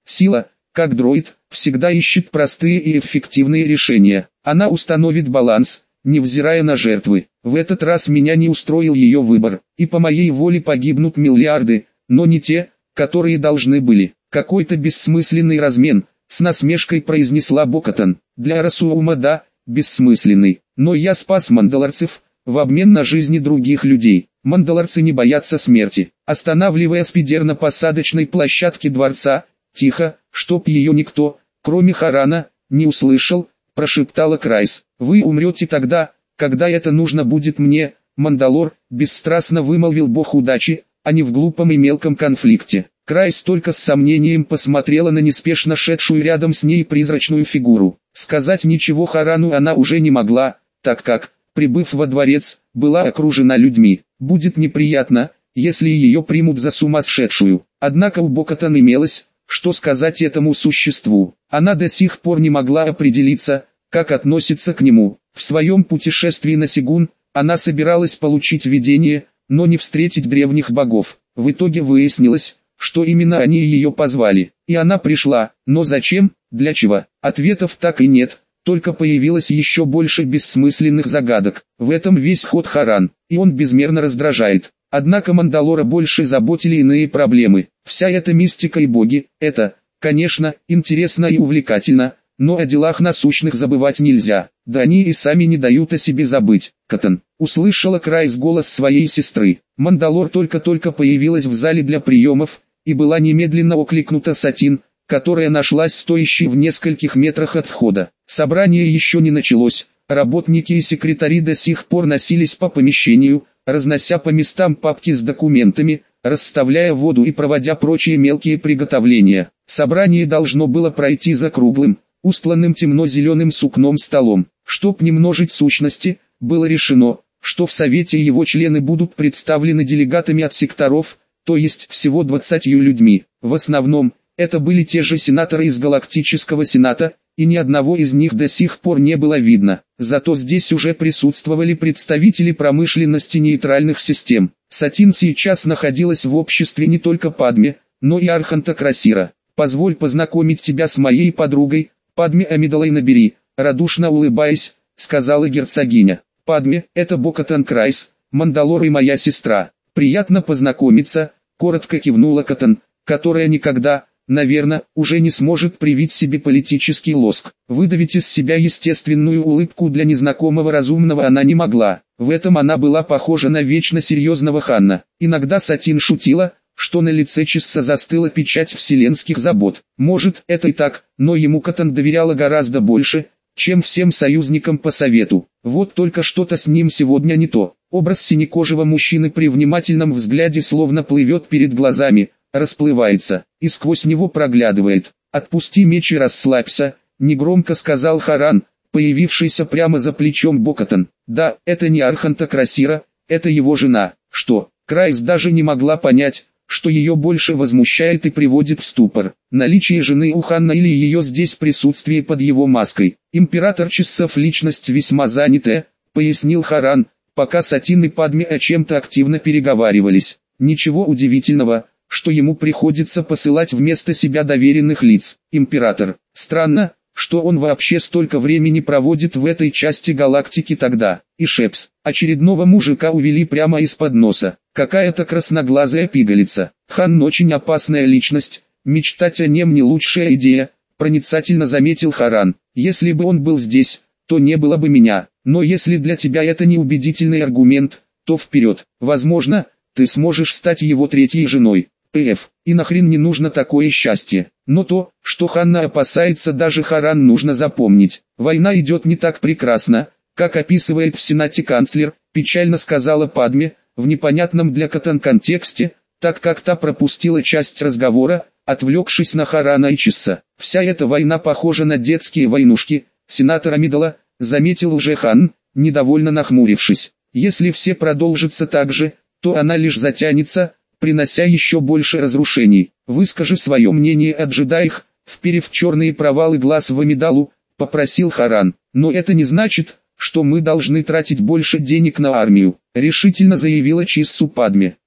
Сила, как дроид, всегда ищет простые и эффективные решения. Она установит баланс, невзирая на жертвы. В этот раз меня не устроил ее выбор, и по моей воле погибнут миллиарды, но не те, которые должны были. Какой-то бессмысленный размен, с насмешкой произнесла Бокатан. Для Расуума да, бессмысленный, но я спас мандалорцев, в обмен на жизни других людей. Мандалорцы не боятся смерти. Останавливая спидер на посадочной площадке дворца, тихо, чтоб ее никто, кроме Харана, не услышал, прошептала Крайс. Вы умрете тогда, когда это нужно будет мне, Мандалор, бесстрастно вымолвил бог удачи, а не в глупом и мелком конфликте. Крайс только с сомнением посмотрела на неспешно шедшую рядом с ней призрачную фигуру. Сказать ничего Харану она уже не могла, так как, прибыв во дворец, была окружена людьми. Будет неприятно, если ее примут за сумасшедшую. Однако у Бокатан имелось, что сказать этому существу. Она до сих пор не могла определиться, как относится к нему. В своем путешествии на Сегун, она собиралась получить видение, но не встретить древних богов. В итоге выяснилось, что именно они ее позвали. И она пришла, но зачем, для чего? Ответов так и нет, только появилось еще больше бессмысленных загадок. В этом весь ход Харан, и он безмерно раздражает. Однако Мандалора больше заботили иные проблемы. Вся эта мистика и боги, это, конечно, интересно и увлекательно, но о делах насущных забывать нельзя. Да они и сами не дают о себе забыть. Катан услышала Крайс голос своей сестры. Мандалор только-только появилась в зале для приемов, и была немедленно окликнута Сатин, которая нашлась стоящей в нескольких метрах от входа. Собрание еще не началось, работники и секретари до сих пор носились по помещению, разнося по местам папки с документами, расставляя воду и проводя прочие мелкие приготовления. Собрание должно было пройти за круглым, устланным темно-зеленым сукном столом. Чтоб не множить сущности, было решено, что в Совете его члены будут представлены делегатами от секторов, то есть всего двадцатью людьми. В основном, это были те же сенаторы из Галактического Сената, и ни одного из них до сих пор не было видно. Зато здесь уже присутствовали представители промышленности нейтральных систем. Сатин сейчас находилась в обществе не только Падме, но и Арханта Красира. «Позволь познакомить тебя с моей подругой, Падме Амидалой Набери», радушно улыбаясь, сказала герцогиня. «Падме, это Бокатан Крайс, Мандалор и моя сестра. Приятно познакомиться», коротко кивнула Катан, которая никогда, наверное, уже не сможет привить себе политический лоск. Выдавить из себя естественную улыбку для незнакомого разумного она не могла. В этом она была похожа на вечно серьезного Ханна. Иногда Сатин шутила, что на лице Чисса застыла печать вселенских забот. Может, это и так, но ему Катан доверяла гораздо больше, чем всем союзникам по совету. Вот только что-то с ним сегодня не то. Образ синекожего мужчины при внимательном взгляде словно плывет перед глазами, расплывается, и сквозь него проглядывает. «Отпусти меч и расслабься», — негромко сказал Харан, появившийся прямо за плечом Бокатан. «Да, это не Арханта Красира, это его жена». Что? Крайс даже не могла понять, что ее больше возмущает и приводит в ступор. Наличие жены у Ханна или ее здесь присутствие под его маской. Император Чиссов личность весьма занятая, пояснил Харан, пока Сатин и Падме о чем-то активно переговаривались. Ничего удивительного, что ему приходится посылать вместо себя доверенных лиц. Император. Странно, что он вообще столько времени проводит в этой части галактики тогда. И Шепс. Очередного мужика увели прямо из-под носа. Какая-то красноглазая пигалица. Хан очень опасная личность, мечтать о нем не лучшая идея, проницательно заметил Харан. Если бы он был здесь, то не было бы меня. Но если для тебя это не убедительный аргумент, то вперед. Возможно, ты сможешь стать его третьей женой. П.Ф. И нахрен не нужно такое счастье. Но то, что Ханна опасается даже Харан, нужно запомнить. Война идет не так прекрасно, как описывает в Сенате канцлер, печально сказала Падме, в непонятном для Катан контексте, так как та пропустила часть разговора, отвлекшись на Харана и Чисса. Вся эта война похожа на детские войнушки, сенатор Амидала, заметил уже Хан, недовольно нахмурившись. Если все продолжится так же, то она лишь затянется, принося еще больше разрушений. Выскажи свое мнение о джедаях, вперев черные провалы глаз в Амидалу, попросил Харан. Но это не значит, что мы должны тратить больше денег на армию, решительно заявила Чиссу Падме.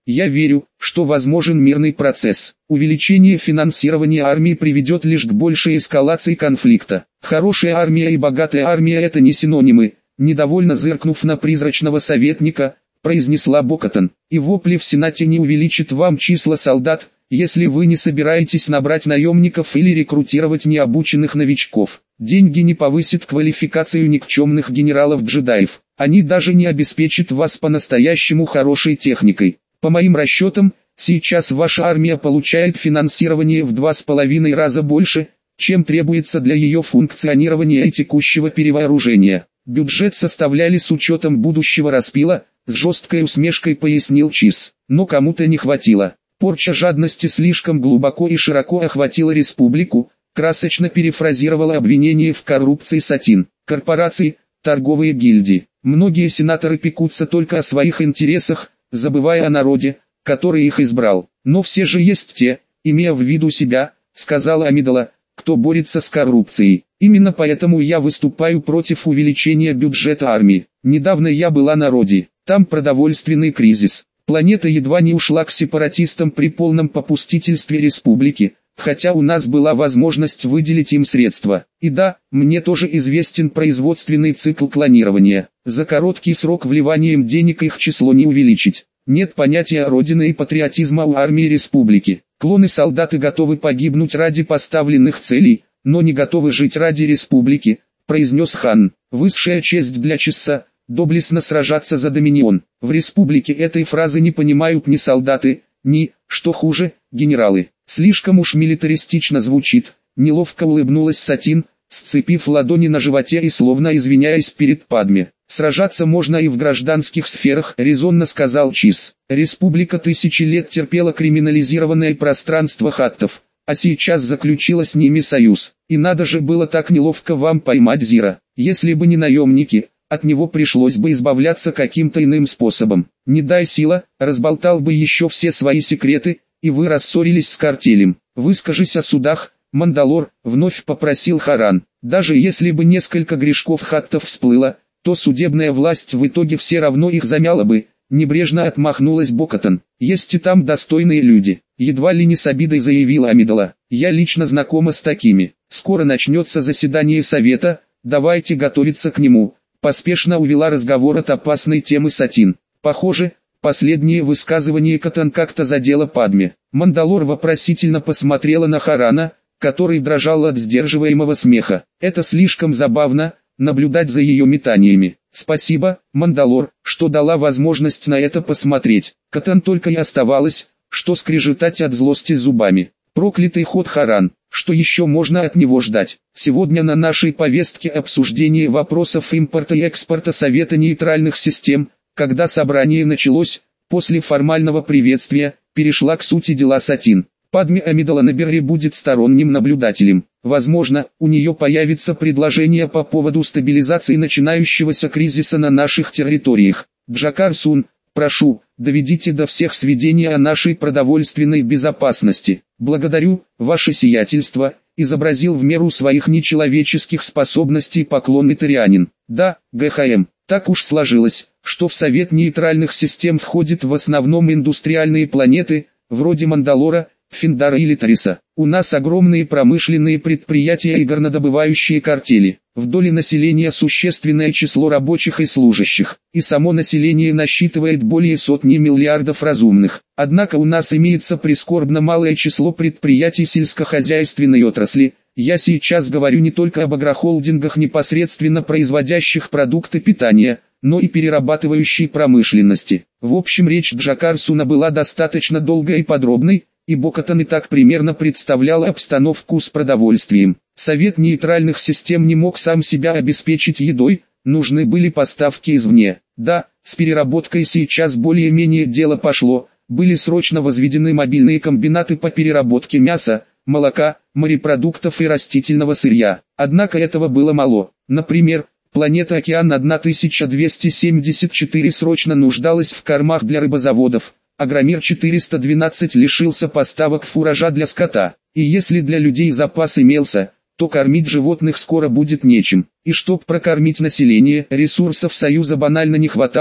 Я верю, что возможен мирный процесс. Увеличение финансирования армии приведет лишь к большей эскалации конфликта. Хорошая армия и богатая армия – это не синонимы. Недовольно зыркнув на призрачного советника, произнесла Бокатон. И вопли в Сенате не увеличат вам числа солдат, если вы не собираетесь набрать наемников или рекрутировать необученных новичков. Деньги не повысят квалификацию никчемных генералов-джедаев. Они даже не обеспечат вас по-настоящему хорошей техникой. По моим расчетам, сейчас ваша армия получает финансирование в два с половиной раза больше, чем требуется для ее функционирования и текущего перевооружения. Бюджет составляли с учетом будущего распила, с жесткой усмешкой пояснил Чиз. Но кому-то не хватило. Порча жадности слишком глубоко и широко охватила республику, красочно перефразировала обвинение в коррупции Сатин. Корпорации, торговые гильдии. Многие сенаторы пекутся только о своих интересах, забывая о народе, который их избрал. Но все же есть те, имея в виду себя, сказала Амидала, кто борется с коррупцией. Именно поэтому я выступаю против увеличения бюджета армии. Недавно я была на Роде, там продовольственный кризис. Планета едва не ушла к сепаратистам при полном попустительстве республики, хотя у нас была возможность выделить им средства. И да, мне тоже известен производственный цикл клонирования. За короткий срок вливанием денег их число не увеличить. Нет понятия родины и патриотизма у армии республики. Клоны-солдаты готовы погибнуть ради поставленных целей, но не готовы жить ради республики, произнес Хан. Высшая честь для Чисса – доблестно сражаться за Доминион. В республике этой фразы не понимают ни солдаты, ни, что хуже, генералы. Слишком уж милитаристично звучит, неловко улыбнулась Сатин, сцепив ладони на животе и словно извиняясь перед Падме. Сражаться можно и в гражданских сферах, резонно сказал Чиз. Республика тысячи лет терпела криминализированное пространство хаттов, а сейчас заключила с ними союз. И надо же было так неловко вам поймать Зира. Если бы не наемники, от него пришлось бы избавляться каким-то иным способом. Не дай сила, разболтал бы еще все свои секреты, и вы рассорились с картелем. Выскажись о судах, Мандалор, вновь попросил Харан. Даже если бы несколько грешков хаттов всплыло, то судебная власть в итоге все равно их замяла бы, небрежно отмахнулась Бокатон. Есть и там достойные люди, едва ли не с обидой заявила Амидала. Я лично знакома с такими. Скоро начнется заседание совета, давайте готовиться к нему. Поспешно увела разговор от опасной темы Сатин. Похоже, последнее высказывание Катан как-то задело Падме. Мандалор вопросительно посмотрела на Харана, который дрожал от сдерживаемого смеха. Это слишком забавно, наблюдать за ее метаниями. Спасибо, Мандалор, что дала возможность на это посмотреть. Катан только и оставалось, что скрежетать от злости зубами. Проклятый ход Харан, что еще можно от него ждать? Сегодня на нашей повестке обсуждение вопросов импорта и экспорта Совета нейтральных систем. Когда собрание началось, после формального приветствия, перешла к сути дела Сатин. Падме Амидала Набери будет сторонним наблюдателем. Возможно, у нее появится предложение по поводу стабилизации начинающегося кризиса на наших территориях. Джакар Сун, прошу, доведите до всех сведения о нашей продовольственной безопасности. Благодарю, ваше сиятельство, изобразил в меру своих нечеловеческих способностей поклон Итарианин. Да, ГХМ, так уж сложилось, что в Совет нейтральных систем входят в основном индустриальные планеты, вроде Мандалора, Финдара или Тариса. У нас огромные промышленные предприятия и горнодобывающие картели. В доле населения существенное число рабочих и служащих, и само население насчитывает более сотни миллиардов разумных. Однако у нас имеется прискорбно малое число предприятий сельскохозяйственной отрасли. Я сейчас говорю не только об агрохолдингах, непосредственно производящих продукты питания, но и перерабатывающей промышленности. В общем, речь Джакар Суна была достаточно долгой и подробной, и Бокатон и так примерно представляла обстановку с продовольствием. Совет нейтральных систем не мог сам себя обеспечить едой, нужны были поставки извне. Да, с переработкой сейчас более-менее дело пошло, были срочно возведены мобильные комбинаты по переработке мяса, молока, морепродуктов и растительного сырья. Однако этого было мало. Например, планета Океан тысяча двести семьдесят четыре срочно нуждалась в кормах для рыбозаводов. Агромир четыреста двенадцать лишился поставок фуража для скота, и если для людей запас имелся, то кормить животных скоро будет нечем. И чтоб прокормить население, ресурсов Союза банально не хватало,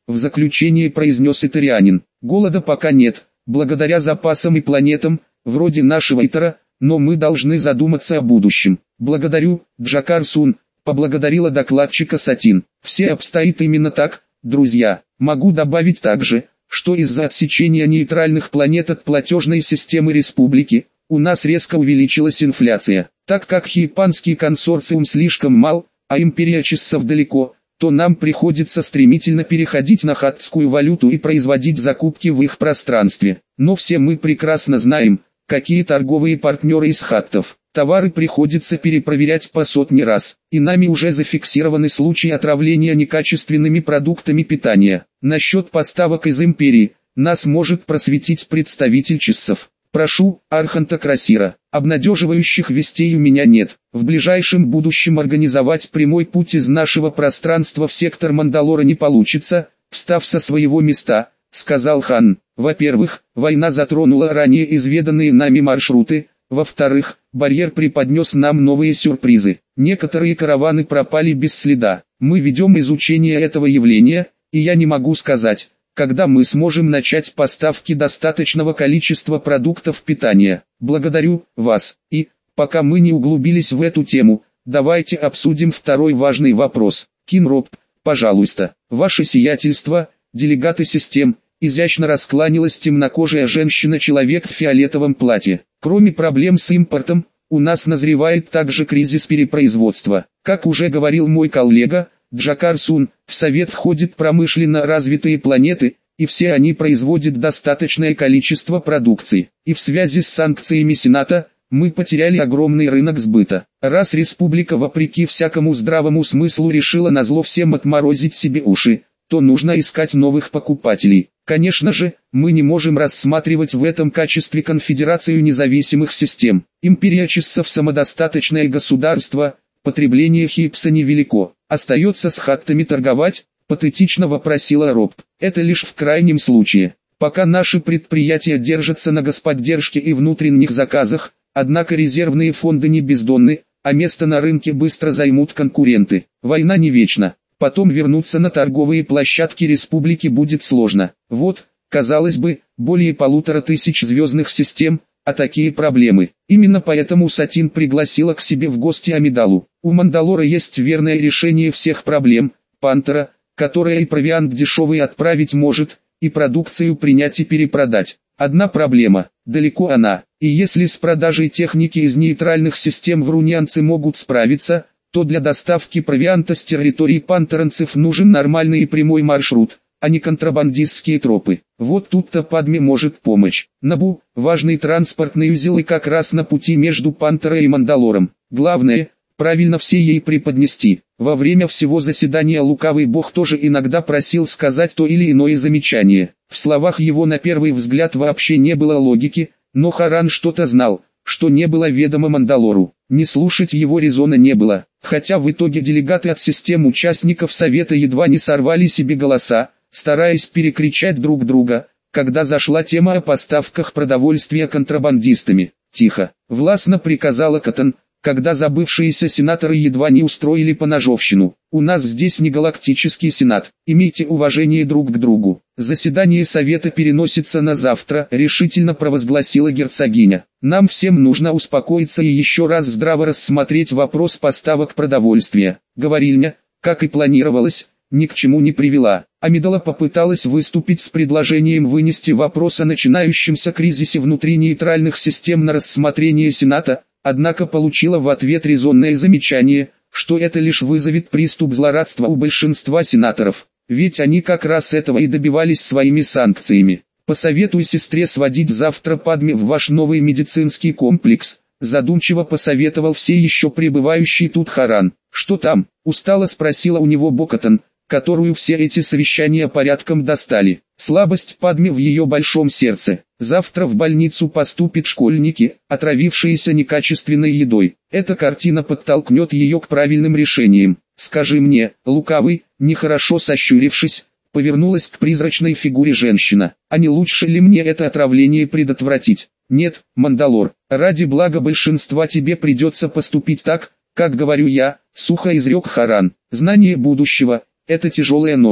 В заключение произнес Итарианин. Голода пока нет, благодаря запасам и планетам, вроде нашего Итара, но мы должны задуматься о будущем. Благодарю, Джакар-сун, поблагодарила докладчика Сатин. Все обстоит именно так, друзья. Могу добавить также, что из-за отсечения нейтральных планет от платежной системы республики, у нас резко увеличилась инфляция. Так как японский консорциум слишком мал, а империя часов далеко, то нам приходится стремительно переходить на хаттскую валюту и производить закупки в их пространстве. Но все мы прекрасно знаем, какие торговые партнеры из хаттов. Товары приходится перепроверять по сотни раз, и нами уже зафиксированы случаи отравления некачественными продуктами питания. Насчет поставок из империи, нас может просветить представитель часов. Прошу, Арханта Красира, обнадеживающих вестей у меня нет. В ближайшем будущем организовать прямой путь из нашего пространства в сектор Мандалора не получится, встав со своего места, сказал хан. Во-первых, война затронула ранее изведанные нами маршруты, во-вторых, барьер преподнес нам новые сюрпризы. Некоторые караваны пропали без следа. Мы ведем изучение этого явления, и я не могу сказать, когда мы сможем начать поставки достаточного количества продуктов питания. Благодарю вас. И, пока мы не углубились в эту тему, давайте обсудим второй важный вопрос. Кинроп, пожалуйста, ваше сиятельство, делегаты систем, изящно раскланялась темнокожая женщина-человек в фиолетовом платье. Кроме проблем с импортом, у нас назревает также кризис перепроизводства. Как уже говорил мой коллега, Джакар-сун, в Совет входят промышленно развитые планеты, и все они производят достаточное количество продукции. И в связи с санкциями Сената, мы потеряли огромный рынок сбыта. Раз республика вопреки всякому здравому смыслу решила назло всем отморозить себе уши, то нужно искать новых покупателей. Конечно же, мы не можем рассматривать в этом качестве конфедерацию независимых систем. Империя часов самодостаточное государство, потребление хипса невелико. Остается с хаттами торговать, патетично вопросила Роб. Это лишь в крайнем случае. Пока наши предприятия держатся на господдержке и внутренних заказах, однако резервные фонды не бездонны, а место на рынке быстро займут конкуренты. Война не вечна. Потом вернуться на торговые площадки республики будет сложно. Вот, казалось бы, более полутора тысяч звездных систем, а такие проблемы. Именно поэтому Сатин пригласила к себе в гости Амидалу. У Мандалора есть верное решение всех проблем, Пантера, которая и провиант дешевый отправить может, и продукцию принять и перепродать. Одна проблема, далеко она, и если с продажей техники из нейтральных систем врунианцы могут справиться, то для доставки провианта с территории пантеранцев нужен нормальный и прямой маршрут, а не контрабандистские тропы. Вот тут-то Падме может помочь. Набу – важный транспортный узел и как раз на пути между Пантерой и Мандалором. Главное – правильно все ей преподнести. Во время всего заседания лукавый бог тоже иногда просил сказать то или иное замечание. В словах его на первый взгляд вообще не было логики, но Харан что-то знал, что не было ведомо Мандалору. Не слушать его резона не было, хотя в итоге делегаты от систем участников Совета едва не сорвали себе голоса, стараясь перекричать друг друга, когда зашла тема о поставках продовольствия контрабандистами. «Тихо», — властно приказала Катан, когда забывшиеся сенаторы едва не устроили поножовщину. «У нас здесь не галактический сенат, имейте уважение друг к другу. Заседание Совета переносится на завтра», — решительно провозгласила герцогиня. «Нам всем нужно успокоиться и еще раз здраво рассмотреть вопрос поставок продовольствия». Говорильня, как и планировалось, ни к чему не привела. Амидала попыталась выступить с предложением вынести вопрос о начинающемся кризисе внутри нейтральных систем на рассмотрение Сената, однако получила в ответ резонное замечание, что это лишь вызовет приступ злорадства у большинства сенаторов, ведь они как раз этого и добивались своими санкциями. «Посоветуй сестре сводить завтра Падме в ваш новый медицинский комплекс», задумчиво посоветовал все еще пребывающий тут Харан. «Что там?» – устало спросила у него Бокатан, которую все эти совещания порядком достали. Слабость Падме в ее большом сердце. Завтра в больницу поступят школьники, отравившиеся некачественной едой. Эта картина подтолкнет ее к правильным решениям. «Скажи мне, лукавый», нехорошо сощурившись, повернулась к призрачной фигуре женщина. «А не лучше ли мне это отравление предотвратить?» «Нет, Мандалор, ради блага большинства тебе придется поступить так, как говорю я», сухо изрек Харан. «Знание будущего – это тяжелая ноша.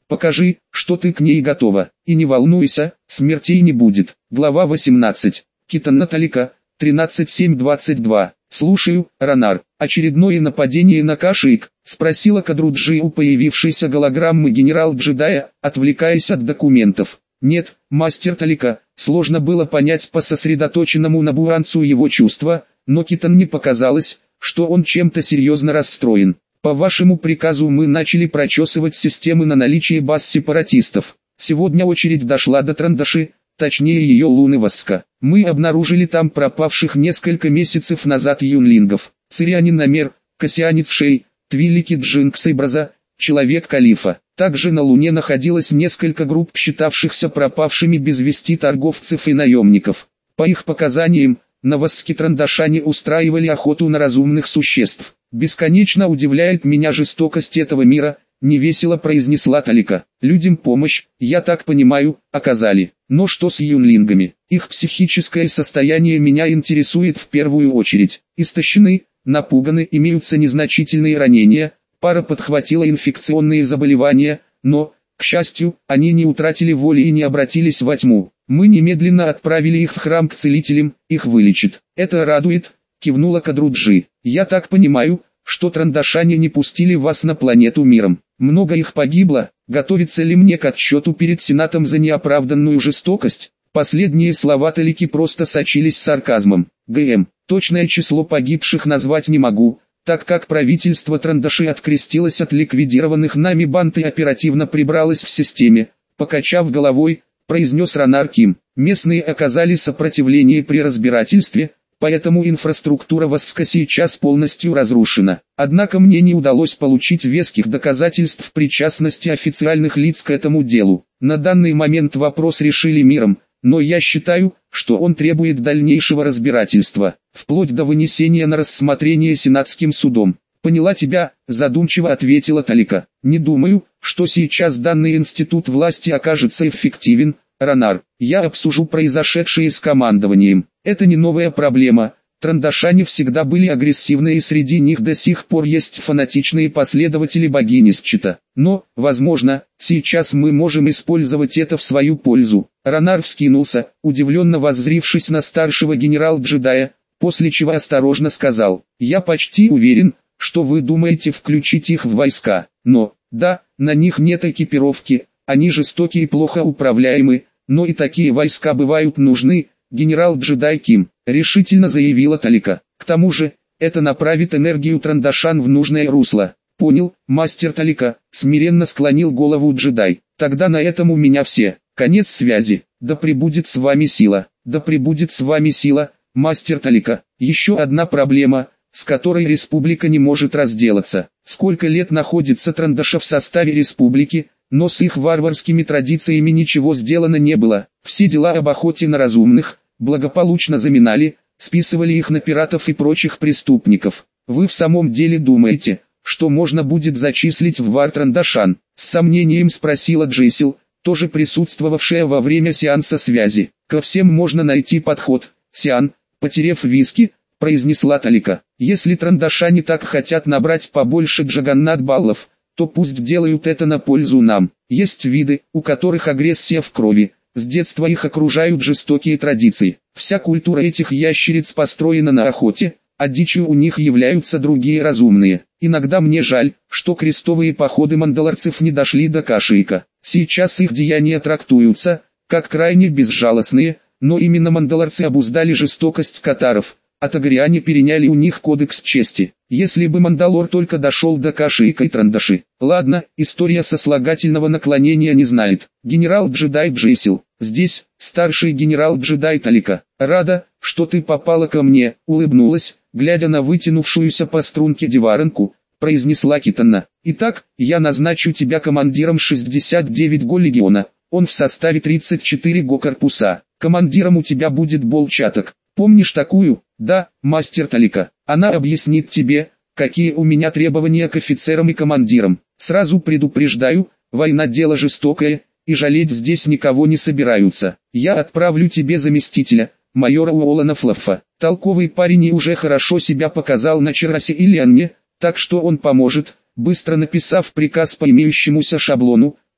Покажи, что ты к ней готова, и не волнуйся, смертей не будет. Глава восемнадцать. Китанна Талика, тринадцать семь двадцать два. «Слушаю, Ранар, очередное нападение на Кашик?» — спросила Кадруджи у появившейся голограммы генерал-джедая, отвлекаясь от документов. «Нет, мастер Талика», сложно было понять по сосредоточенному на Буранцу его чувства, но Китан не показалось, что он чем-то серьезно расстроен. «По вашему приказу мы начали прочесывать системы на наличие баз сепаратистов. Сегодня очередь дошла до Трандаши, точнее ее луны Воска. Мы обнаружили там пропавших несколько месяцев назад юнлингов. Цирианин Намер, Кассианец Шей, Твилики Джинкс и Браза, Человек Калифа. Также на Луне находилось несколько групп считавшихся пропавшими без вести торговцев и наемников. По их показаниям, на Воске Трандашане устраивали охоту на разумных существ. Бесконечно удивляет меня жестокость этого мира», — невесело произнесла Талика. «Людям помощь, я так понимаю, оказали. Но что с юнлингами? Их психическое состояние меня интересует в первую очередь. Истощены, напуганы, имеются незначительные ранения, пара подхватила инфекционные заболевания, но, к счастью, они не утратили воли и не обратились во тьму. Мы немедленно отправили их в храм к целителям, их вылечат. Это радует», — кивнула Кадруджи. «Я так понимаю, что Трандашане не пустили вас на планету миром. Много их погибло, готовится ли мне к отчету перед Сенатом за неоправданную жестокость?» Последние слова Талики просто сочились сарказмом. «ГМ, точное число погибших назвать не могу, так как правительство Трандаши открестилось от ликвидированных нами банд и оперативно прибралось в системе», покачав головой, произнес Ранар Ким. «Местные оказали сопротивление при разбирательстве, поэтому инфраструктура Воска сейчас полностью разрушена. Однако мне не удалось получить веских доказательств причастности официальных лиц к этому делу. На данный момент вопрос решили миром, но я считаю, что он требует дальнейшего разбирательства, вплоть до вынесения на рассмотрение Сенатским судом». «Поняла тебя», — задумчиво ответила Талика. «Не думаю, что сейчас данный институт власти окажется эффективен, Ранар. Я обсужу произошедшее с командованием. Это не новая проблема. Трандашане всегда были агрессивны и среди них до сих пор есть фанатичные последователи богини Счета. Но, возможно, сейчас мы можем использовать это в свою пользу». Ранар вскинулся, удивленно воззрившись на старшего генерал-джедая, после чего осторожно сказал: «Я почти уверен, что вы думаете включить их в войска. Но, да, на них нет экипировки, они жестоки и плохо управляемы, но и такие войска бывают нужны», генерал-джедай Ким решительно заявила Талика. «К тому же, это направит энергию Трандашан в нужное русло». «Понял, мастер Талика», смиренно склонил голову джедай. «Тогда на этом у меня все. Конец связи. Да пребудет с вами сила. Да пребудет с вами сила, мастер Талика». Еще одна проблема, с которой республика не может разделаться. Сколько лет находится Трандаша в составе республики, но с их варварскими традициями ничего сделано не было. Все дела об охоте на разумных благополучно заминали, списывали их на пиратов и прочих преступников. Вы в самом деле думаете, что можно будет зачислить в вар Трандашан? С сомнением спросила Джейсил, тоже присутствовавшая во время сеанса связи. Ко всем можно найти подход, Сиан, потерев виски, произнесла Талика. Если Трандашане так хотят набрать побольше джаганнат-баллов, то пусть делают это на пользу нам. Есть виды, у которых агрессия в крови, с детства их окружают жестокие традиции. Вся культура этих ящериц построена на охоте, а дичью у них являются другие разумные. Иногда мне жаль, что крестовые походы мандалорцев не дошли до Кашика. Сейчас их деяния трактуются, как крайне безжалостные, но именно мандалорцы обуздали жестокость катаров, а тагриане переняли у них кодекс чести. Если бы Мандалор только дошел до Кашика и Трандаши. Ладно, история сослагательного наклонения не знает. Генерал-джедай Джейсил, здесь, старший генерал-джедай Талика. Рада, что ты попала ко мне, улыбнулась, глядя на вытянувшуюся по струнке Деваранку, произнесла Китанна. Итак, я назначу тебя командиром шестьдесят девять го легиона, он в составе тридцать четыре го корпуса. Командиром у тебя будет Болчаток. Помнишь такую? Да, мастер Талика. Она объяснит тебе, какие у меня требования к офицерам и командирам. Сразу предупреждаю, война дело жестокое, и жалеть здесь никого не собираются. Я отправлю тебе заместителя, майора Уолана Флаффа. Толковый парень и уже хорошо себя показал на Черасе и Лианне, так что он поможет. Быстро написав приказ по имеющемуся шаблону,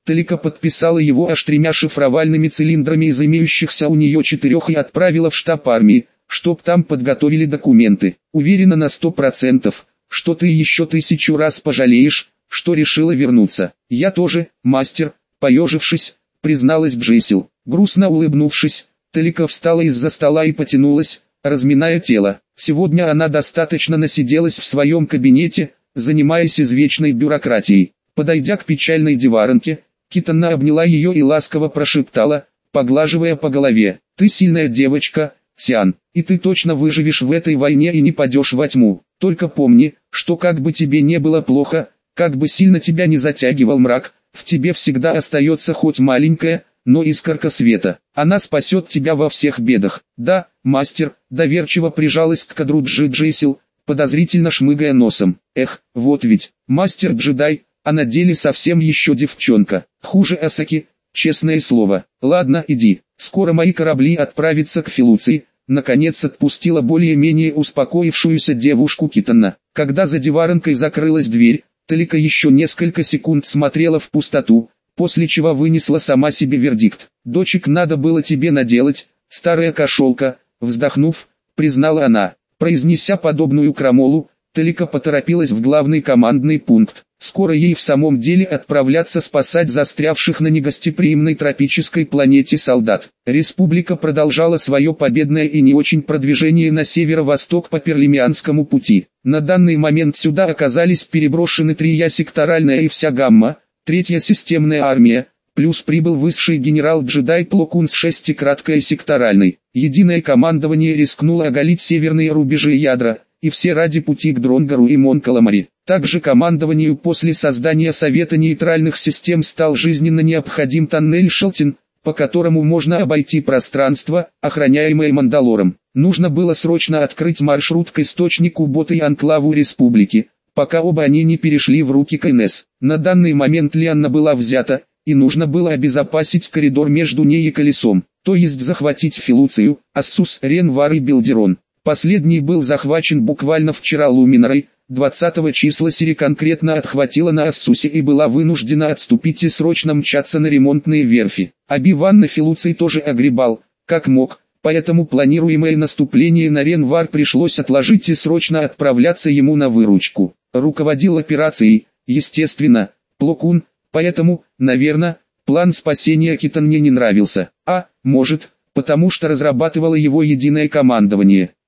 Талика подписала его аж тремя шифровальными цилиндрами из имеющихся у нее четырех и отправила в штаб армии, чтоб там подготовили документы. Уверена на сто процентов, что ты еще тысячу раз пожалеешь, что решила вернуться. Я тоже, мастер, поежившись, призналась Джейсил. Грустно улыбнувшись, Талика встала из-за стола и потянулась, разминая тело. Сегодня она достаточно насиделась в своем кабинете, занимаясь извечной бюрократией. Подойдя к печальной Деваранке, Китана обняла ее и ласково прошептала, поглаживая по голове: «Ты сильная девочка, Сиан, и ты точно выживешь в этой войне и не падешь во тьму. Только помни, что как бы тебе не было плохо, как бы сильно тебя не затягивал мрак, в тебе всегда остается хоть маленькая, но искорка света. Она спасет тебя во всех бедах». «Да, мастер», доверчиво прижалась к кадру Джи Джейсил, подозрительно шмыгая носом. «Эх, вот ведь, мастер-джедай, а на деле совсем еще девчонка. Хуже Асаки, честное слово. Ладно, иди, скоро мои корабли отправятся к Филуции», наконец отпустила более-менее успокоившуюся девушку Китана. Когда за Деваранкой закрылась дверь, Талика еще несколько секунд смотрела в пустоту, после чего вынесла сама себе вердикт. «Дочек надо было тебе наделать, старая кошелка», вздохнув, признала она. Произнеся подобную крамолу, Талика поторопилась в главный командный пункт. Скоро ей в самом деле отправляться спасать застрявших на негостеприимной тропической планете солдат. Республика продолжала свое победное и не очень продвижение на северо-восток по Перлимианскому пути. На данный момент сюда оказались переброшены третья секторальная и вся гамма, третья системная армия, плюс прибыл высший генерал-джедай Пло Кун с шестикраткой секторальной. Единое командование рискнуло оголить северные рубежи ядра, и все ради пути к Дронгару и Монкаламари. Также командованию после создания Совета нейтральных систем стал жизненно необходим тоннель Шелтин, по которому можно обойти пространство, охраняемое Мандалором. Нужно было срочно открыть маршрут к источнику бота и анклаву Республики, пока оба они не перешли в руки КНС. На данный момент Лианна была взята, и нужно было обезопасить коридор между ней и Колесом, то есть захватить Филуцию, Ассус, Ренвар и Белдерон. Последний был захвачен буквально вчера Луминарой, двадцатого числа Сири конкретно отхватила на Ассусе и была вынуждена отступить и срочно мчаться на ремонтные верфи. Оби-Ван на Филуции тоже огребал, как мог, поэтому планируемое наступление на Ренвар пришлось отложить и срочно отправляться ему на выручку. Руководил операцией, естественно, Пло Кун, поэтому, наверное, план спасения Китане не нравился, а, может, потому что разрабатывало его единое командование.